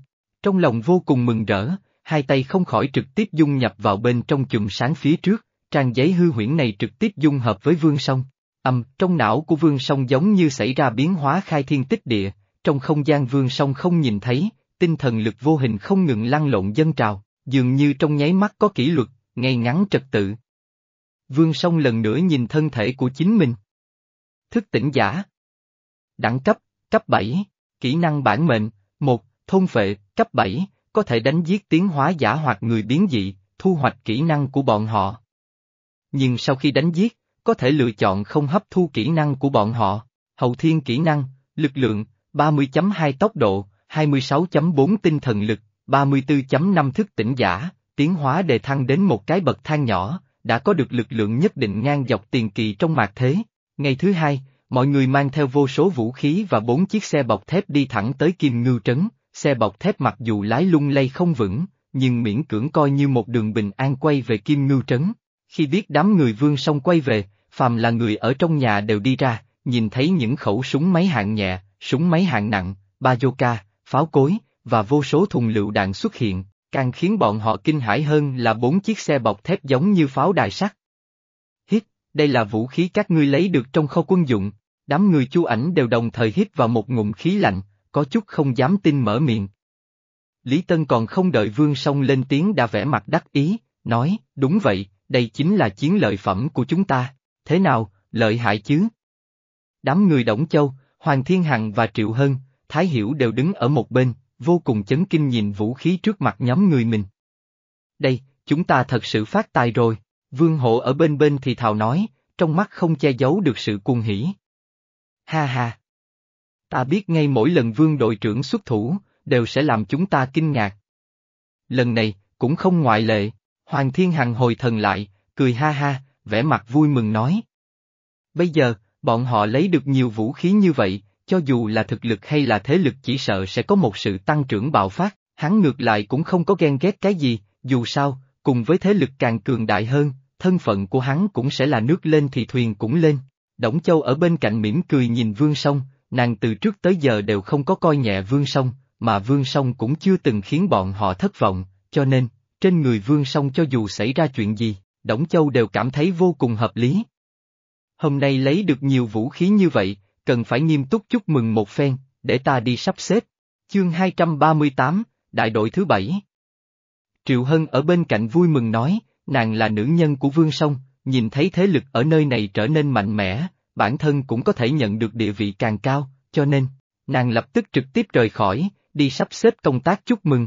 Trong lòng vô cùng mừng rỡ, hai tay không khỏi trực tiếp dung nhập vào bên trong chùm sáng phía trước, trang giấy hư huyễn này trực tiếp dung hợp với Vương Song. Âm, trong não của Vương Song giống như xảy ra biến hóa khai thiên tích địa, trong không gian Vương Song không nhìn thấy, tinh thần lực vô hình không ngừng lăn lộn dâng trào, dường như trong nháy mắt có kỷ luật, ngay ngắn trật tự. Vương Song lần nữa nhìn thân thể của chính mình. Thức tỉnh giả. Đẳng cấp, cấp bảy, kỹ năng bản mệnh, một, thôn phệ, cấp bảy, có thể đánh giết tiến hóa giả hoặc người biến dị, thu hoạch kỹ năng của bọn họ. Nhưng sau khi đánh giết, có thể lựa chọn không hấp thu kỹ năng của bọn họ. Hậu thiên kỹ năng, lực lượng, ba mươi chấm hai tốc độ, hai mươi sáu chấm bốn tinh thần lực, ba mươi tư chấm năm thức tỉnh giả, tiến hóa đề thăng đến một cái bậc thang nhỏ, đã có được lực lượng nhất định ngang dọc tiền kỳ trong mạt thế. Ngày thứ hai, mọi người mang theo vô số vũ khí và bốn chiếc xe bọc thép đi thẳng tới Kim Ngưu Trấn. Xe bọc thép mặc dù lái lung lay không vững, nhưng miễn cưỡng coi như một đường bình an quay về Kim Ngưu Trấn. Khi biết đám người Vương Song quay về, phàm là người ở trong nhà đều đi ra, nhìn thấy những khẩu súng máy hạng nhẹ, súng máy hạng nặng, bazooka, pháo cối, và vô số thùng lựu đạn xuất hiện, càng khiến bọn họ kinh hãi hơn là bốn chiếc xe bọc thép giống như pháo đài sắt. Hít, đây là vũ khí các ngươi lấy được trong kho quân dụng. Đám người Chu Ảnh đều đồng thời hít vào một ngụm khí lạnh, có chút không dám tin mở miệng. Lý Tân còn không đợi Vương Song lên tiếng đã vẻ mặt đắc ý, nói, đúng vậy, đây chính là chiến lợi phẩm của chúng ta, thế nào, lợi hại chứ? Đám người Đổng Châu, Hoàng Thiên Hằng và Triệu Hân, Thái Hiểu đều đứng ở một bên, vô cùng chấn kinh nhìn vũ khí trước mặt nhóm người mình. Đây, chúng ta thật sự phát tài rồi, Vương Hộ ở bên bên thì thào nói, trong mắt không che giấu được sự cuồng hỉ. Ha ha! Ta biết ngay mỗi lần Vương đội trưởng xuất thủ, đều sẽ làm chúng ta kinh ngạc. Lần này, cũng không ngoại lệ, Hoàng Thiên Hằng hồi thần lại, cười ha ha, vẻ mặt vui mừng nói. Bây giờ, bọn họ lấy được nhiều vũ khí như vậy, cho dù là thực lực hay là thế lực chỉ sợ sẽ có một sự tăng trưởng bạo phát, hắn ngược lại cũng không có ghen ghét cái gì, dù sao, cùng với thế lực càng cường đại hơn, thân phận của hắn cũng sẽ là nước lên thì thuyền cũng lên. Đổng Châu ở bên cạnh mỉm cười nhìn Vương Song, nàng từ trước tới giờ đều không có coi nhẹ Vương Song, mà Vương Song cũng chưa từng khiến bọn họ thất vọng, cho nên, trên người Vương Song cho dù xảy ra chuyện gì, Đổng Châu đều cảm thấy vô cùng hợp lý. Hôm nay lấy được nhiều vũ khí như vậy, cần phải nghiêm túc chúc mừng một phen, để ta đi sắp xếp. Chương hai trăm ba mươi tám, Đại đội thứ bảy. Triệu Hân ở bên cạnh vui mừng nói, nàng là nữ nhân của Vương Song, nhìn thấy thế lực ở nơi này trở nên mạnh mẽ, bản thân cũng có thể nhận được địa vị càng cao, cho nên, nàng lập tức trực tiếp rời khỏi, đi sắp xếp công tác chúc mừng.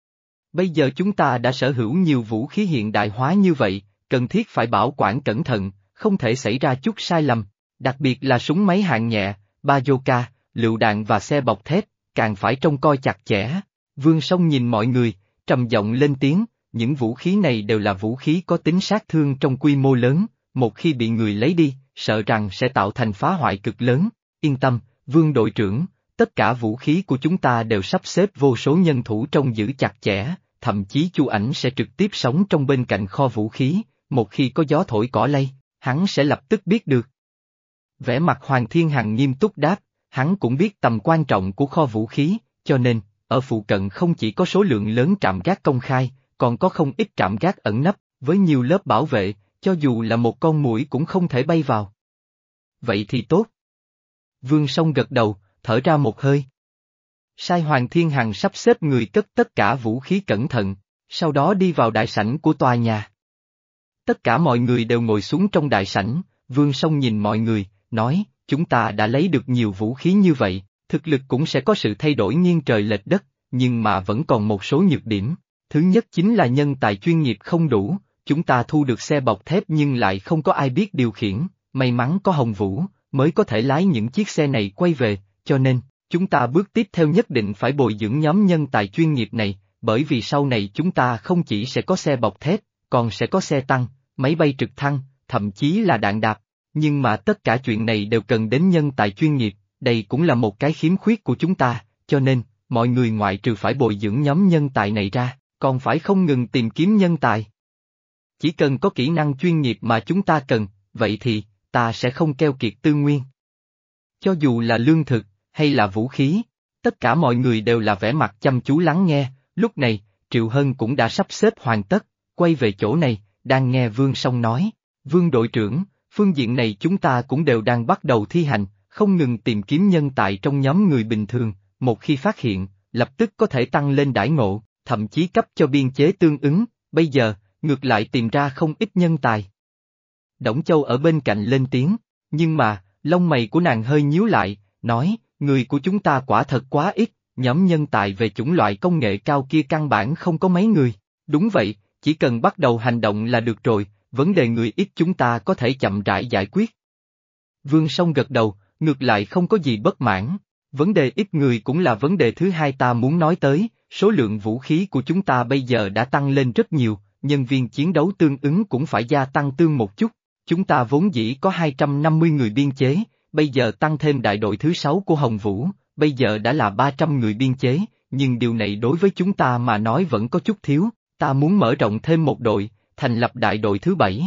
Bây giờ chúng ta đã sở hữu nhiều vũ khí hiện đại hóa như vậy, cần thiết phải bảo quản cẩn thận, không thể xảy ra chút sai lầm, đặc biệt là súng máy hạng nhẹ, bazooka, lựu đạn và xe bọc thép, càng phải trông coi chặt chẽ. Vương Song nhìn mọi người, trầm giọng lên tiếng, những vũ khí này đều là vũ khí có tính sát thương trong quy mô lớn, một khi bị người lấy đi, sợ rằng sẽ tạo thành phá hoại cực lớn. Yên tâm, Vương đội trưởng, tất cả vũ khí của chúng ta đều sắp xếp vô số nhân thủ trông giữ chặt chẽ, thậm chí Chu Ảnh sẽ trực tiếp sống trong bên cạnh kho vũ khí, một khi có gió thổi cỏ lay, hắn sẽ lập tức biết được. Vẻ mặt Hoàng Thiên Hằng nghiêm túc đáp, hắn cũng biết tầm quan trọng của kho vũ khí, cho nên, ở phụ cận không chỉ có số lượng lớn trạm gác công khai, còn có không ít trạm gác ẩn nấp, với nhiều lớp bảo vệ, cho dù là một con muỗi cũng không thể bay vào. Vậy thì tốt. Vương Song gật đầu, thở ra một hơi. Sai Hoàng Thiên Hằng sắp xếp người cất tất cả vũ khí cẩn thận, sau đó đi vào đại sảnh của tòa nhà. Tất cả mọi người đều ngồi xuống trong đại sảnh, Vương Song nhìn mọi người, nói, chúng ta đã lấy được nhiều vũ khí như vậy, thực lực cũng sẽ có sự thay đổi nghiêng trời lệch đất, nhưng mà vẫn còn một số nhược điểm. Thứ nhất chính là nhân tài chuyên nghiệp không đủ, chúng ta thu được xe bọc thép nhưng lại không có ai biết điều khiển, may mắn có Hồng Vũ, mới có thể lái những chiếc xe này quay về, cho nên, chúng ta bước tiếp theo nhất định phải bồi dưỡng nhóm nhân tài chuyên nghiệp này, bởi vì sau này chúng ta không chỉ sẽ có xe bọc thép, còn sẽ có xe tăng, máy bay trực thăng, thậm chí là đạn đạp, nhưng mà tất cả chuyện này đều cần đến nhân tài chuyên nghiệp, đây cũng là một cái khiếm khuyết của chúng ta, cho nên, mọi người ngoại trừ phải bồi dưỡng nhóm nhân tài này ra, còn phải không ngừng tìm kiếm nhân tài. Chỉ cần có kỹ năng chuyên nghiệp mà chúng ta cần, vậy thì, ta sẽ không keo kiệt tư nguyên. Cho dù là lương thực, hay là vũ khí, tất cả mọi người đều là vẻ mặt chăm chú lắng nghe, Lúc này, Triệu Hân cũng đã sắp xếp hoàn tất, quay về chỗ này, đang nghe Vương Song nói. Vương đội trưởng, phương diện này chúng ta cũng đều đang bắt đầu thi hành, không ngừng tìm kiếm nhân tài trong nhóm người bình thường, một khi phát hiện, lập tức có thể tăng lên đãi ngộ, thậm chí cấp cho biên chế tương ứng, bây giờ, ngược lại tìm ra không ít nhân tài. Đổng Châu ở bên cạnh lên tiếng, nhưng mà, lông mày của nàng hơi nhíu lại, nói, người của chúng ta quả thật quá ít, nhóm nhân tài về chủng loại công nghệ cao kia căn bản không có mấy người. Đúng vậy, chỉ cần bắt đầu hành động là được rồi, vấn đề người ít chúng ta có thể chậm rãi giải quyết. Vương Song gật đầu, ngược lại không có gì bất mãn. Vấn đề ít người cũng là vấn đề thứ hai ta muốn nói tới, số lượng vũ khí của chúng ta bây giờ đã tăng lên rất nhiều, nhân viên chiến đấu tương ứng cũng phải gia tăng tương một chút. Chúng ta vốn dĩ có hai trăm năm mươi người biên chế, bây giờ tăng thêm đại đội thứ sáu của Hồng Vũ, bây giờ đã là ba trăm người biên chế, nhưng điều này đối với chúng ta mà nói vẫn có chút thiếu, ta muốn mở rộng thêm một đội, thành lập đại đội thứ bảy.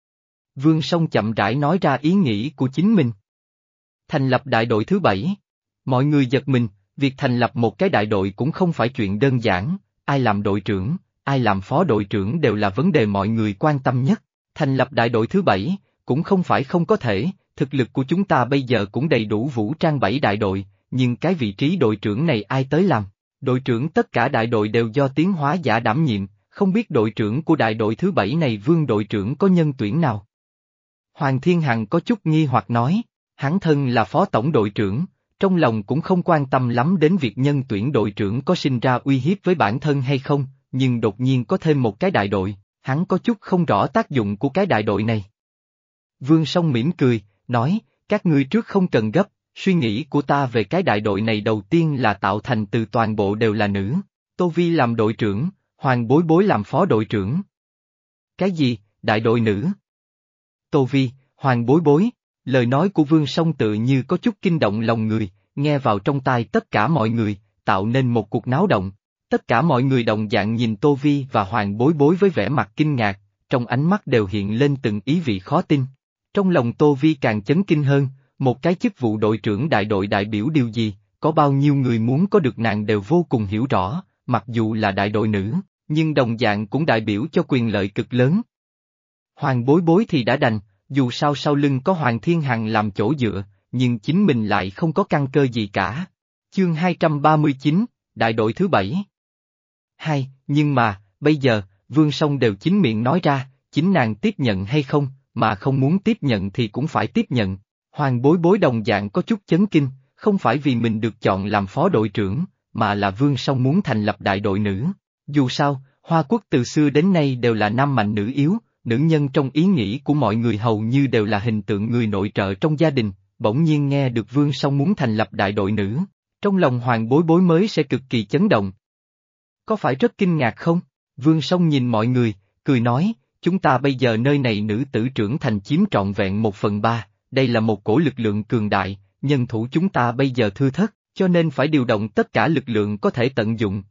Vương Song chậm rãi nói ra ý nghĩ của chính mình. Thành lập đại đội thứ bảy. Mọi người giật mình, việc thành lập một cái đại đội cũng không phải chuyện đơn giản, ai làm đội trưởng, ai làm phó đội trưởng đều là vấn đề mọi người quan tâm nhất. Thành lập đại đội thứ bảy, cũng không phải không có thể, thực lực của chúng ta bây giờ cũng đầy đủ vũ trang bảy đại đội, nhưng cái vị trí đội trưởng này ai tới làm? Đội trưởng tất cả đại đội đều do tiến hóa giả đảm nhiệm, không biết đội trưởng của đại đội thứ bảy này Vương đội trưởng có nhân tuyển nào? Hoàng Thiên Hằng có chút nghi hoặc nói, hắn thân là phó tổng đội trưởng, trong lòng cũng không quan tâm lắm đến việc nhân tuyển đội trưởng có sinh ra uy hiếp với bản thân hay không, nhưng đột nhiên có thêm một cái đại đội, hắn có chút không rõ tác dụng của cái đại đội này. Vương Song mỉm cười, nói, các ngươi trước không cần gấp, suy nghĩ của ta về cái đại đội này đầu tiên là tạo thành từ toàn bộ đều là nữ, Tô Vi làm đội trưởng, Hoàng Bối Bối làm phó đội trưởng. Cái gì, đại đội nữ? Tô Vi, Hoàng Bối Bối, lời nói của Vương Song tự như có chút kinh động lòng người, nghe vào trong tai tất cả mọi người, tạo nên một cuộc náo động. Tất cả mọi người đồng dạng nhìn Tô Vi và Hoàng Bối Bối với vẻ mặt kinh ngạc, trong ánh mắt đều hiện lên từng ý vị khó tin. Trong lòng Tô Vi càng chấn kinh hơn, một cái chức vụ đội trưởng đại đội đại biểu điều gì, có bao nhiêu người muốn có được nàng đều vô cùng hiểu rõ, mặc dù là đại đội nữ, nhưng đồng dạng cũng đại biểu cho quyền lợi cực lớn. Hoàng Bối Bối thì đã đành, dù sao sau lưng có Hoàng Thiên Hằng làm chỗ dựa, nhưng chính mình lại không có căn cơ gì cả. Chương hai trăm ba mươi chín, đại đội thứ bảy. Hai, nhưng mà, bây giờ, Vương Song đều chính miệng nói ra, chính nàng tiếp nhận hay không, mà không muốn tiếp nhận thì cũng phải tiếp nhận. Hoàng Bối Bối đồng dạng có chút chấn kinh, không phải vì mình được chọn làm phó đội trưởng, mà là Vương Song muốn thành lập đại đội nữ. Dù sao, Hoa Quốc từ xưa đến nay đều là nam mạnh nữ yếu, nữ nhân trong ý nghĩ của mọi người hầu như đều là hình tượng người nội trợ trong gia đình, bỗng nhiên nghe được Vương Song muốn thành lập đại đội nữ, trong lòng Hoàng Bối Bối mới sẽ cực kỳ chấn động. Có phải rất kinh ngạc không? Vương Song nhìn mọi người, cười nói, chúng ta bây giờ nơi này nữ tử trưởng thành chiếm trọn vẹn một phần ba, đây là một cổ lực lượng cường đại, nhân thủ chúng ta bây giờ thưa thớt, cho nên phải điều động tất cả lực lượng có thể tận dụng.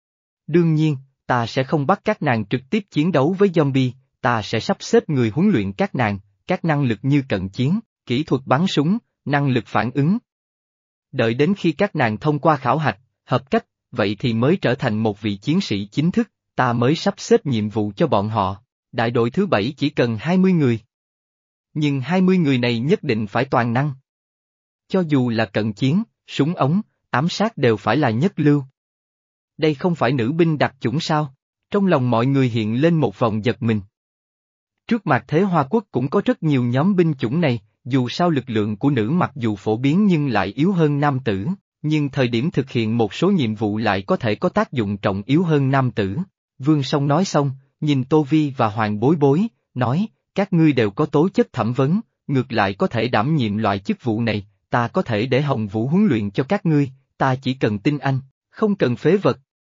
Đương nhiên, ta sẽ không bắt các nàng trực tiếp chiến đấu với zombie, ta sẽ sắp xếp người huấn luyện các nàng, các năng lực như cận chiến, kỹ thuật bắn súng, năng lực phản ứng. Đợi đến khi các nàng thông qua khảo hạch, hợp cách, vậy thì mới trở thành một vị chiến sĩ chính thức, ta mới sắp xếp nhiệm vụ cho bọn họ. Đại đội thứ bảy chỉ cần hai mươi người. Nhưng hai mươi người này nhất định phải toàn năng. Cho dù là cận chiến, súng ống, ám sát đều phải là nhất lưu. Đây không phải nữ binh đặc chủng sao? Trong lòng mọi người hiện lên một vòng giật mình. Trước mặt thế Hoa Quốc cũng có rất nhiều nhóm binh chủng này, dù sao lực lượng của nữ mặc dù phổ biến nhưng lại yếu hơn nam tử, nhưng thời điểm thực hiện một số nhiệm vụ lại có thể có tác dụng trọng yếu hơn nam tử. Vương Song nói xong, nhìn Tô Vi và Hoàng Bối Bối, nói, các ngươi đều có tố chất thẩm vấn, ngược lại có thể đảm nhiệm loại chức vụ này, ta có thể để Hồng Vũ huấn luyện cho các ngươi, ta chỉ cần tin anh, không cần phế vật.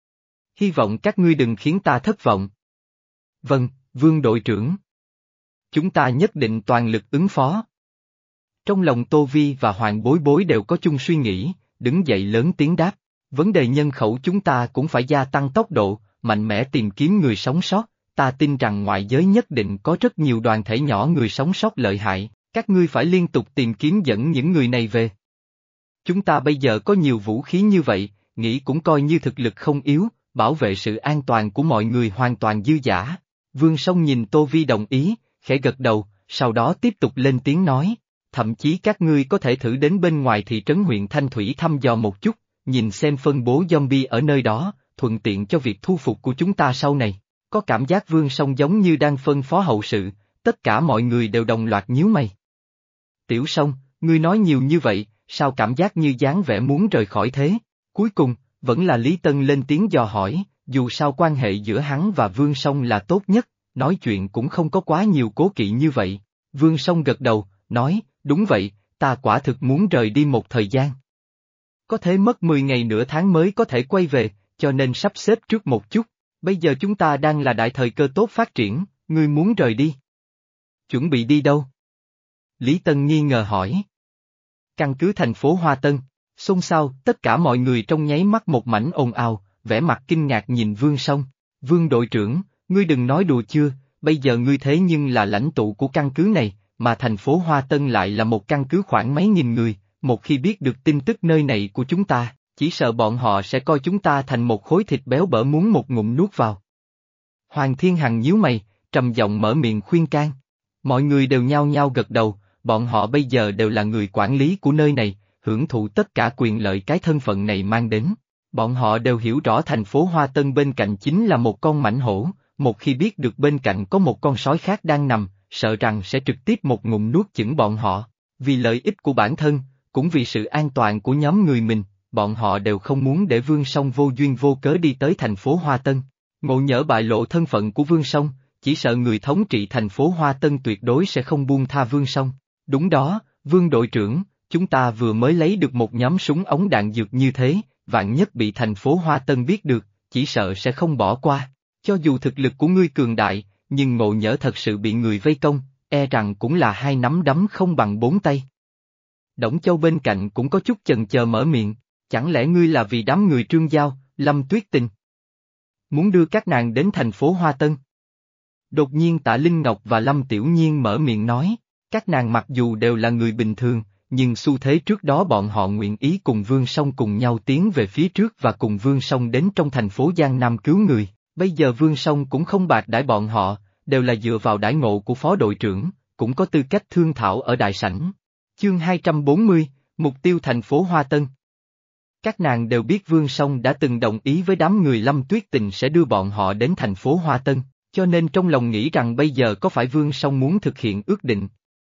Hy vọng các ngươi đừng khiến ta thất vọng. Vâng, Vương đội trưởng. Chúng ta nhất định toàn lực ứng phó. Trong lòng Tô Vi và Hoàng Bối Bối đều có chung suy nghĩ, đứng dậy lớn tiếng đáp, vấn đề nhân khẩu chúng ta cũng phải gia tăng tốc độ, mạnh mẽ tìm kiếm người sống sót, ta tin rằng ngoại giới nhất định có rất nhiều đoàn thể nhỏ người sống sót lợi hại, các ngươi phải liên tục tìm kiếm dẫn những người này về. Chúng ta bây giờ có nhiều vũ khí như vậy, nghĩ cũng coi như thực lực không yếu, bảo vệ sự an toàn của mọi người hoàn toàn dư dả. Vương Song nhìn Tô Vi đồng ý, khẽ gật đầu, sau đó tiếp tục lên tiếng nói, thậm chí các ngươi có thể thử đến bên ngoài thị trấn huyện Thanh Thủy thăm dò một chút, nhìn xem phân bố zombie ở nơi đó, thuận tiện cho việc thu phục của chúng ta sau này. Có cảm giác Vương Song giống như đang phân phó hậu sự, tất cả mọi người đều đồng loạt nhíu mày. Tiểu Song, ngươi nói nhiều như vậy, sao cảm giác như dáng vẻ muốn rời khỏi thế? Cuối cùng, vẫn là Lý Tân lên tiếng dò hỏi, dù sao quan hệ giữa hắn và Vương Song là tốt nhất, nói chuyện cũng không có quá nhiều cố kỵ như vậy. Vương Song gật đầu, nói, đúng vậy, ta quả thực muốn rời đi một thời gian. Có thể mất mười ngày nửa tháng mới có thể quay về, cho nên sắp xếp trước một chút, bây giờ chúng ta đang là đại thời cơ tốt phát triển, ngươi muốn rời đi. Chuẩn bị đi đâu? Lý Tân nghi ngờ hỏi. Căn cứ thành phố Hoa Tân, xôn xao, tất cả mọi người trong nháy mắt một mảnh ồn ào, vẻ mặt kinh ngạc nhìn Vương Song. Vương đội trưởng, ngươi đừng nói đùa chưa, bây giờ ngươi thế nhưng là lãnh tụ của căn cứ này, mà thành phố Hoa Tân lại là một căn cứ khoảng mấy nghìn người, một khi biết được tin tức nơi này của chúng ta, chỉ sợ bọn họ sẽ coi chúng ta thành một khối thịt béo bở muốn một ngụm nuốt vào. Hoàng Thiên Hằng nhíu mày, trầm giọng mở miệng khuyên can. Mọi người đều nhao nhao gật đầu, bọn họ bây giờ đều là người quản lý của nơi này, hưởng thụ tất cả quyền lợi cái thân phận này mang đến. Bọn họ đều hiểu rõ thành phố Hoa Tân bên cạnh chính là một con mãnh hổ, một khi biết được bên cạnh có một con sói khác đang nằm, sợ rằng sẽ trực tiếp một ngụm nuốt chửng bọn họ. Vì lợi ích của bản thân, cũng vì sự an toàn của nhóm người mình, bọn họ đều không muốn để Vương Song vô duyên vô cớ đi tới thành phố Hoa Tân. Ngộ nhỡ bại lộ thân phận của Vương Song, chỉ sợ người thống trị thành phố Hoa Tân tuyệt đối sẽ không buông tha Vương Song. Đúng đó, Vương đội trưởng, chúng ta vừa mới lấy được một nhóm súng ống đạn dược như thế, vạn nhất bị thành phố Hoa Tân biết được, chỉ sợ sẽ không bỏ qua. Cho dù thực lực của ngươi cường đại, nhưng ngộ nhỡ thật sự bị người vây công, e rằng cũng là hai nắm đấm không bằng bốn tay. Đổng Châu bên cạnh cũng có chút chần chờ mở miệng, chẳng lẽ ngươi là vì đám người Trương Giao, Lâm Tuyết Tình muốn đưa các nàng đến thành phố Hoa Tân? Đột nhiên Tạ Linh Ngọc và Lâm Tiểu Nhiên mở miệng nói, các nàng mặc dù đều là người bình thường, nhưng xu thế trước đó bọn họ nguyện ý cùng Vương Song cùng nhau tiến về phía trước và cùng Vương Song đến trong thành phố Giang Nam cứu người, bây giờ Vương Song cũng không bạc đãi bọn họ, đều là dựa vào đãi ngộ của phó đội trưởng, cũng có tư cách thương thảo ở đại sảnh. Chương hai trăm bốn mươi, mục tiêu thành phố Hoa Tân. Các nàng đều biết Vương Song đã từng đồng ý với đám người Lâm Tuyết Tình sẽ đưa bọn họ đến thành phố Hoa Tân, cho nên trong lòng nghĩ rằng bây giờ có phải Vương Song muốn thực hiện ước định.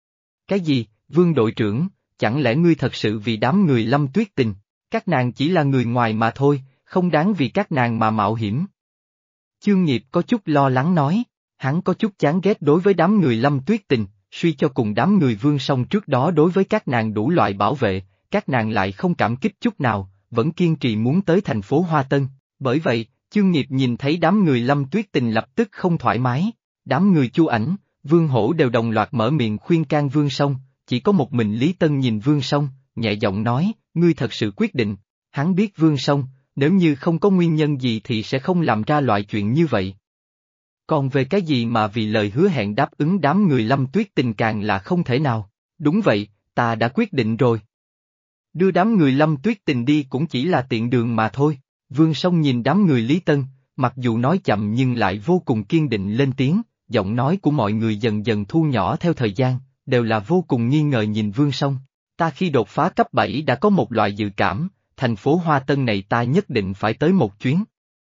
Cái gì, Vương đội trưởng, chẳng lẽ ngươi thật sự vì đám người Lâm Tuyết Tình, các nàng chỉ là người ngoài mà thôi, không đáng vì các nàng mà mạo hiểm. Chương Nghiệp có chút lo lắng nói, hắn có chút chán ghét đối với đám người Lâm Tuyết Tình, suy cho cùng đám người Vương Song trước đó đối với các nàng đủ loại bảo vệ, các nàng lại không cảm kích chút nào, vẫn kiên trì muốn tới thành phố Hoa Tân, bởi vậy, Chương Nghiệp nhìn thấy đám người Lâm Tuyết Tình lập tức không thoải mái, đám người Chu Ảnh, Vương Hổ đều đồng loạt mở miệng khuyên can Vương Song, chỉ có một mình Lý Tân nhìn Vương Song, nhẹ giọng nói, ngươi thật sự quyết định, hắn biết Vương Song, nếu như không có nguyên nhân gì thì sẽ không làm ra loại chuyện như vậy. Còn về cái gì mà vì lời hứa hẹn đáp ứng đám người Lâm Tuyết Tình càng là không thể nào, đúng vậy, ta đã quyết định rồi. Đưa đám người Lâm Tuyết Tình đi cũng chỉ là tiện đường mà thôi, Vương Song nhìn đám người Lý Tân, mặc dù nói chậm nhưng lại vô cùng kiên định lên tiếng, giọng nói của mọi người dần dần thu nhỏ theo thời gian, đều là vô cùng nghi ngờ nhìn Vương Song. Ta khi đột phá cấp bảy đã có một loại dự cảm, thành phố Hoa Tân này ta nhất định phải tới một chuyến.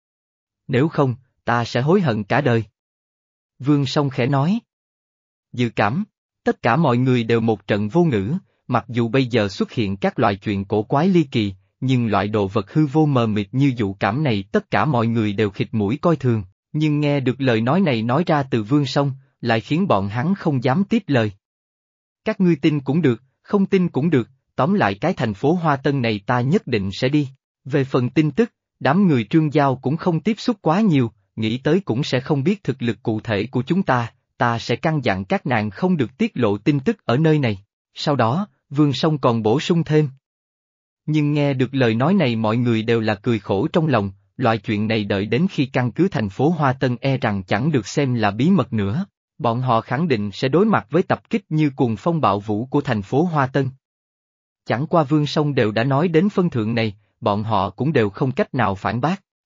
Nếu không, ta sẽ hối hận cả đời. Vương Song khẽ nói. Dự cảm, tất cả mọi người đều một trận vô ngữ, mặc dù bây giờ xuất hiện các loại chuyện cổ quái ly kỳ, nhưng loại đồ vật hư vô mờ mịt như dụ cảm này tất cả mọi người đều khịt mũi coi thường, nhưng nghe được lời nói này nói ra từ Vương Song, lại khiến bọn hắn không dám tiếp lời. Các ngươi tin cũng được, không tin cũng được, tóm lại cái thành phố Hoa Tân này ta nhất định sẽ đi. Về phần tin tức, đám người Trương Giao cũng không tiếp xúc quá nhiều, nghĩ tới cũng sẽ không biết thực lực cụ thể của chúng ta, ta sẽ căn dặn các nàng không được tiết lộ tin tức ở nơi này. Sau đó, Vương Song còn bổ sung thêm. Nhưng nghe được lời nói này mọi người đều là cười khổ trong lòng, loại chuyện này đợi đến khi căn cứ thành phố Hoa Tân e rằng chẳng được xem là bí mật nữa. Bọn họ khẳng định sẽ đối mặt với tập kích như cuồng phong bạo vũ của thành phố Hoa Tân. Chẳng qua Vương Song đều đã nói đến phân thượng này, bọn họ cũng đều không cách nào phản bác,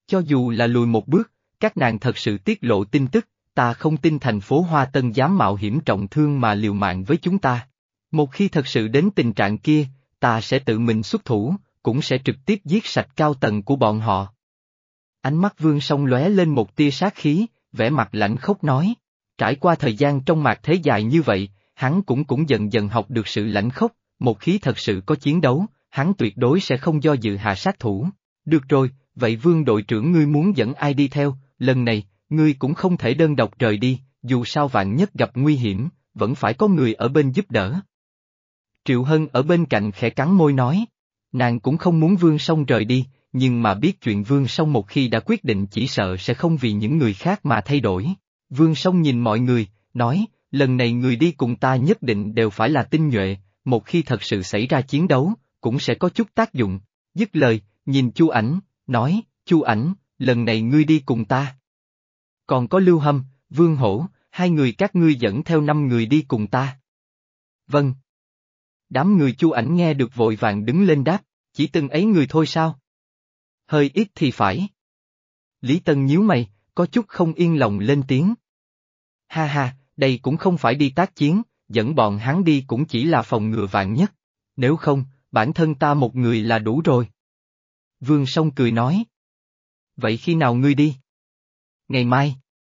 Cho dù là lùi một bước, các nàng thật sự tiết lộ tin tức, ta không tin thành phố Hoa Tân dám mạo hiểm trọng thương mà liều mạng với chúng ta. Một khi thật sự đến tình trạng kia, ta sẽ tự mình xuất thủ, cũng sẽ trực tiếp giết sạch cao tầng của bọn họ. Ánh mắt Vương Song lóe lên một tia sát khí, vẻ mặt lạnh khốc nói. Trải qua thời gian trong mạt thế dài như vậy, hắn cũng cũng dần dần học được sự lãnh khốc, một khi thật sự có chiến đấu, hắn tuyệt đối sẽ không do dự hạ sát thủ. Được rồi, vậy Vương đội trưởng ngươi muốn dẫn ai đi theo, lần này, ngươi cũng không thể đơn độc rời đi, dù sao vạn nhất gặp nguy hiểm, vẫn phải có người ở bên giúp đỡ. Triệu Hân ở bên cạnh khẽ cắn môi nói, nàng cũng không muốn Vương Song rời đi, nhưng mà biết chuyện Vương Song một khi đã quyết định chỉ sợ sẽ không vì những người khác mà thay đổi. Vương Song nhìn mọi người, nói, lần này người đi cùng ta nhất định đều phải là tinh nhuệ, một khi thật sự xảy ra chiến đấu, cũng sẽ có chút tác dụng. Dứt lời, nhìn Chu Ảnh, nói, Chu Ảnh, lần này ngươi đi cùng ta. Còn có Lưu Hâm, Vương Hổ, hai người các ngươi dẫn theo năm người đi cùng ta. Vâng. Đám người Chu Ảnh nghe được vội vàng đứng lên đáp, chỉ từng ấy người thôi sao? Hơi ít thì phải. Lý Tân nhíu mày, có chút không yên lòng lên tiếng. Ha ha, đây cũng không phải đi tác chiến, dẫn bọn hắn đi cũng chỉ là phòng ngừa vạn nhất. Nếu không, bản thân ta một người là đủ rồi. Vương Song cười nói. Vậy khi nào ngươi đi? Ngày mai.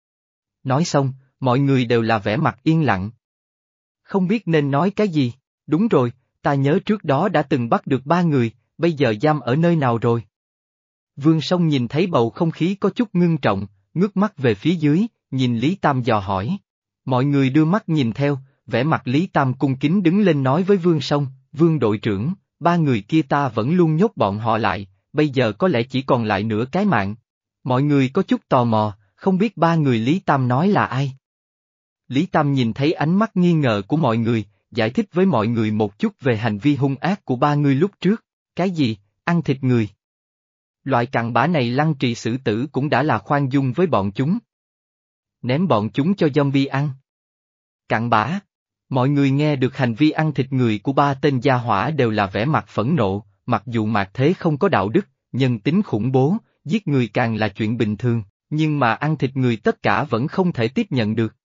Nói xong, mọi người đều là vẻ mặt yên lặng. Không biết nên nói cái gì, đúng rồi, ta nhớ trước đó đã từng bắt được ba người, bây giờ giam ở nơi nào rồi? Vương Song nhìn thấy bầu không khí có chút ngưng trọng, ngước mắt về phía dưới, nhìn Lý Tam dò hỏi. Mọi người đưa mắt nhìn theo, vẻ mặt Lý Tam cung kính đứng lên nói với Vương Song, Vương đội trưởng, ba người kia ta vẫn luôn nhốt bọn họ lại, bây giờ có lẽ chỉ còn lại nửa cái mạng. Mọi người có chút tò mò, không biết ba người Lý Tam nói là ai. Lý Tam nhìn thấy ánh mắt nghi ngờ của mọi người, giải thích với mọi người một chút về hành vi hung ác của ba người lúc trước. Cái gì, ăn thịt người? Loại cặn bã này lăng trì xử tử cũng đã là khoan dung với bọn chúng. Ném bọn chúng cho zombie ăn. Cặn bã. Mọi người nghe được hành vi ăn thịt người của ba tên gia hỏa đều là vẻ mặt phẫn nộ, mặc dù mạt thế không có đạo đức, nhân tính khủng bố, giết người càng là chuyện bình thường, nhưng mà ăn thịt người tất cả vẫn không thể tiếp nhận được.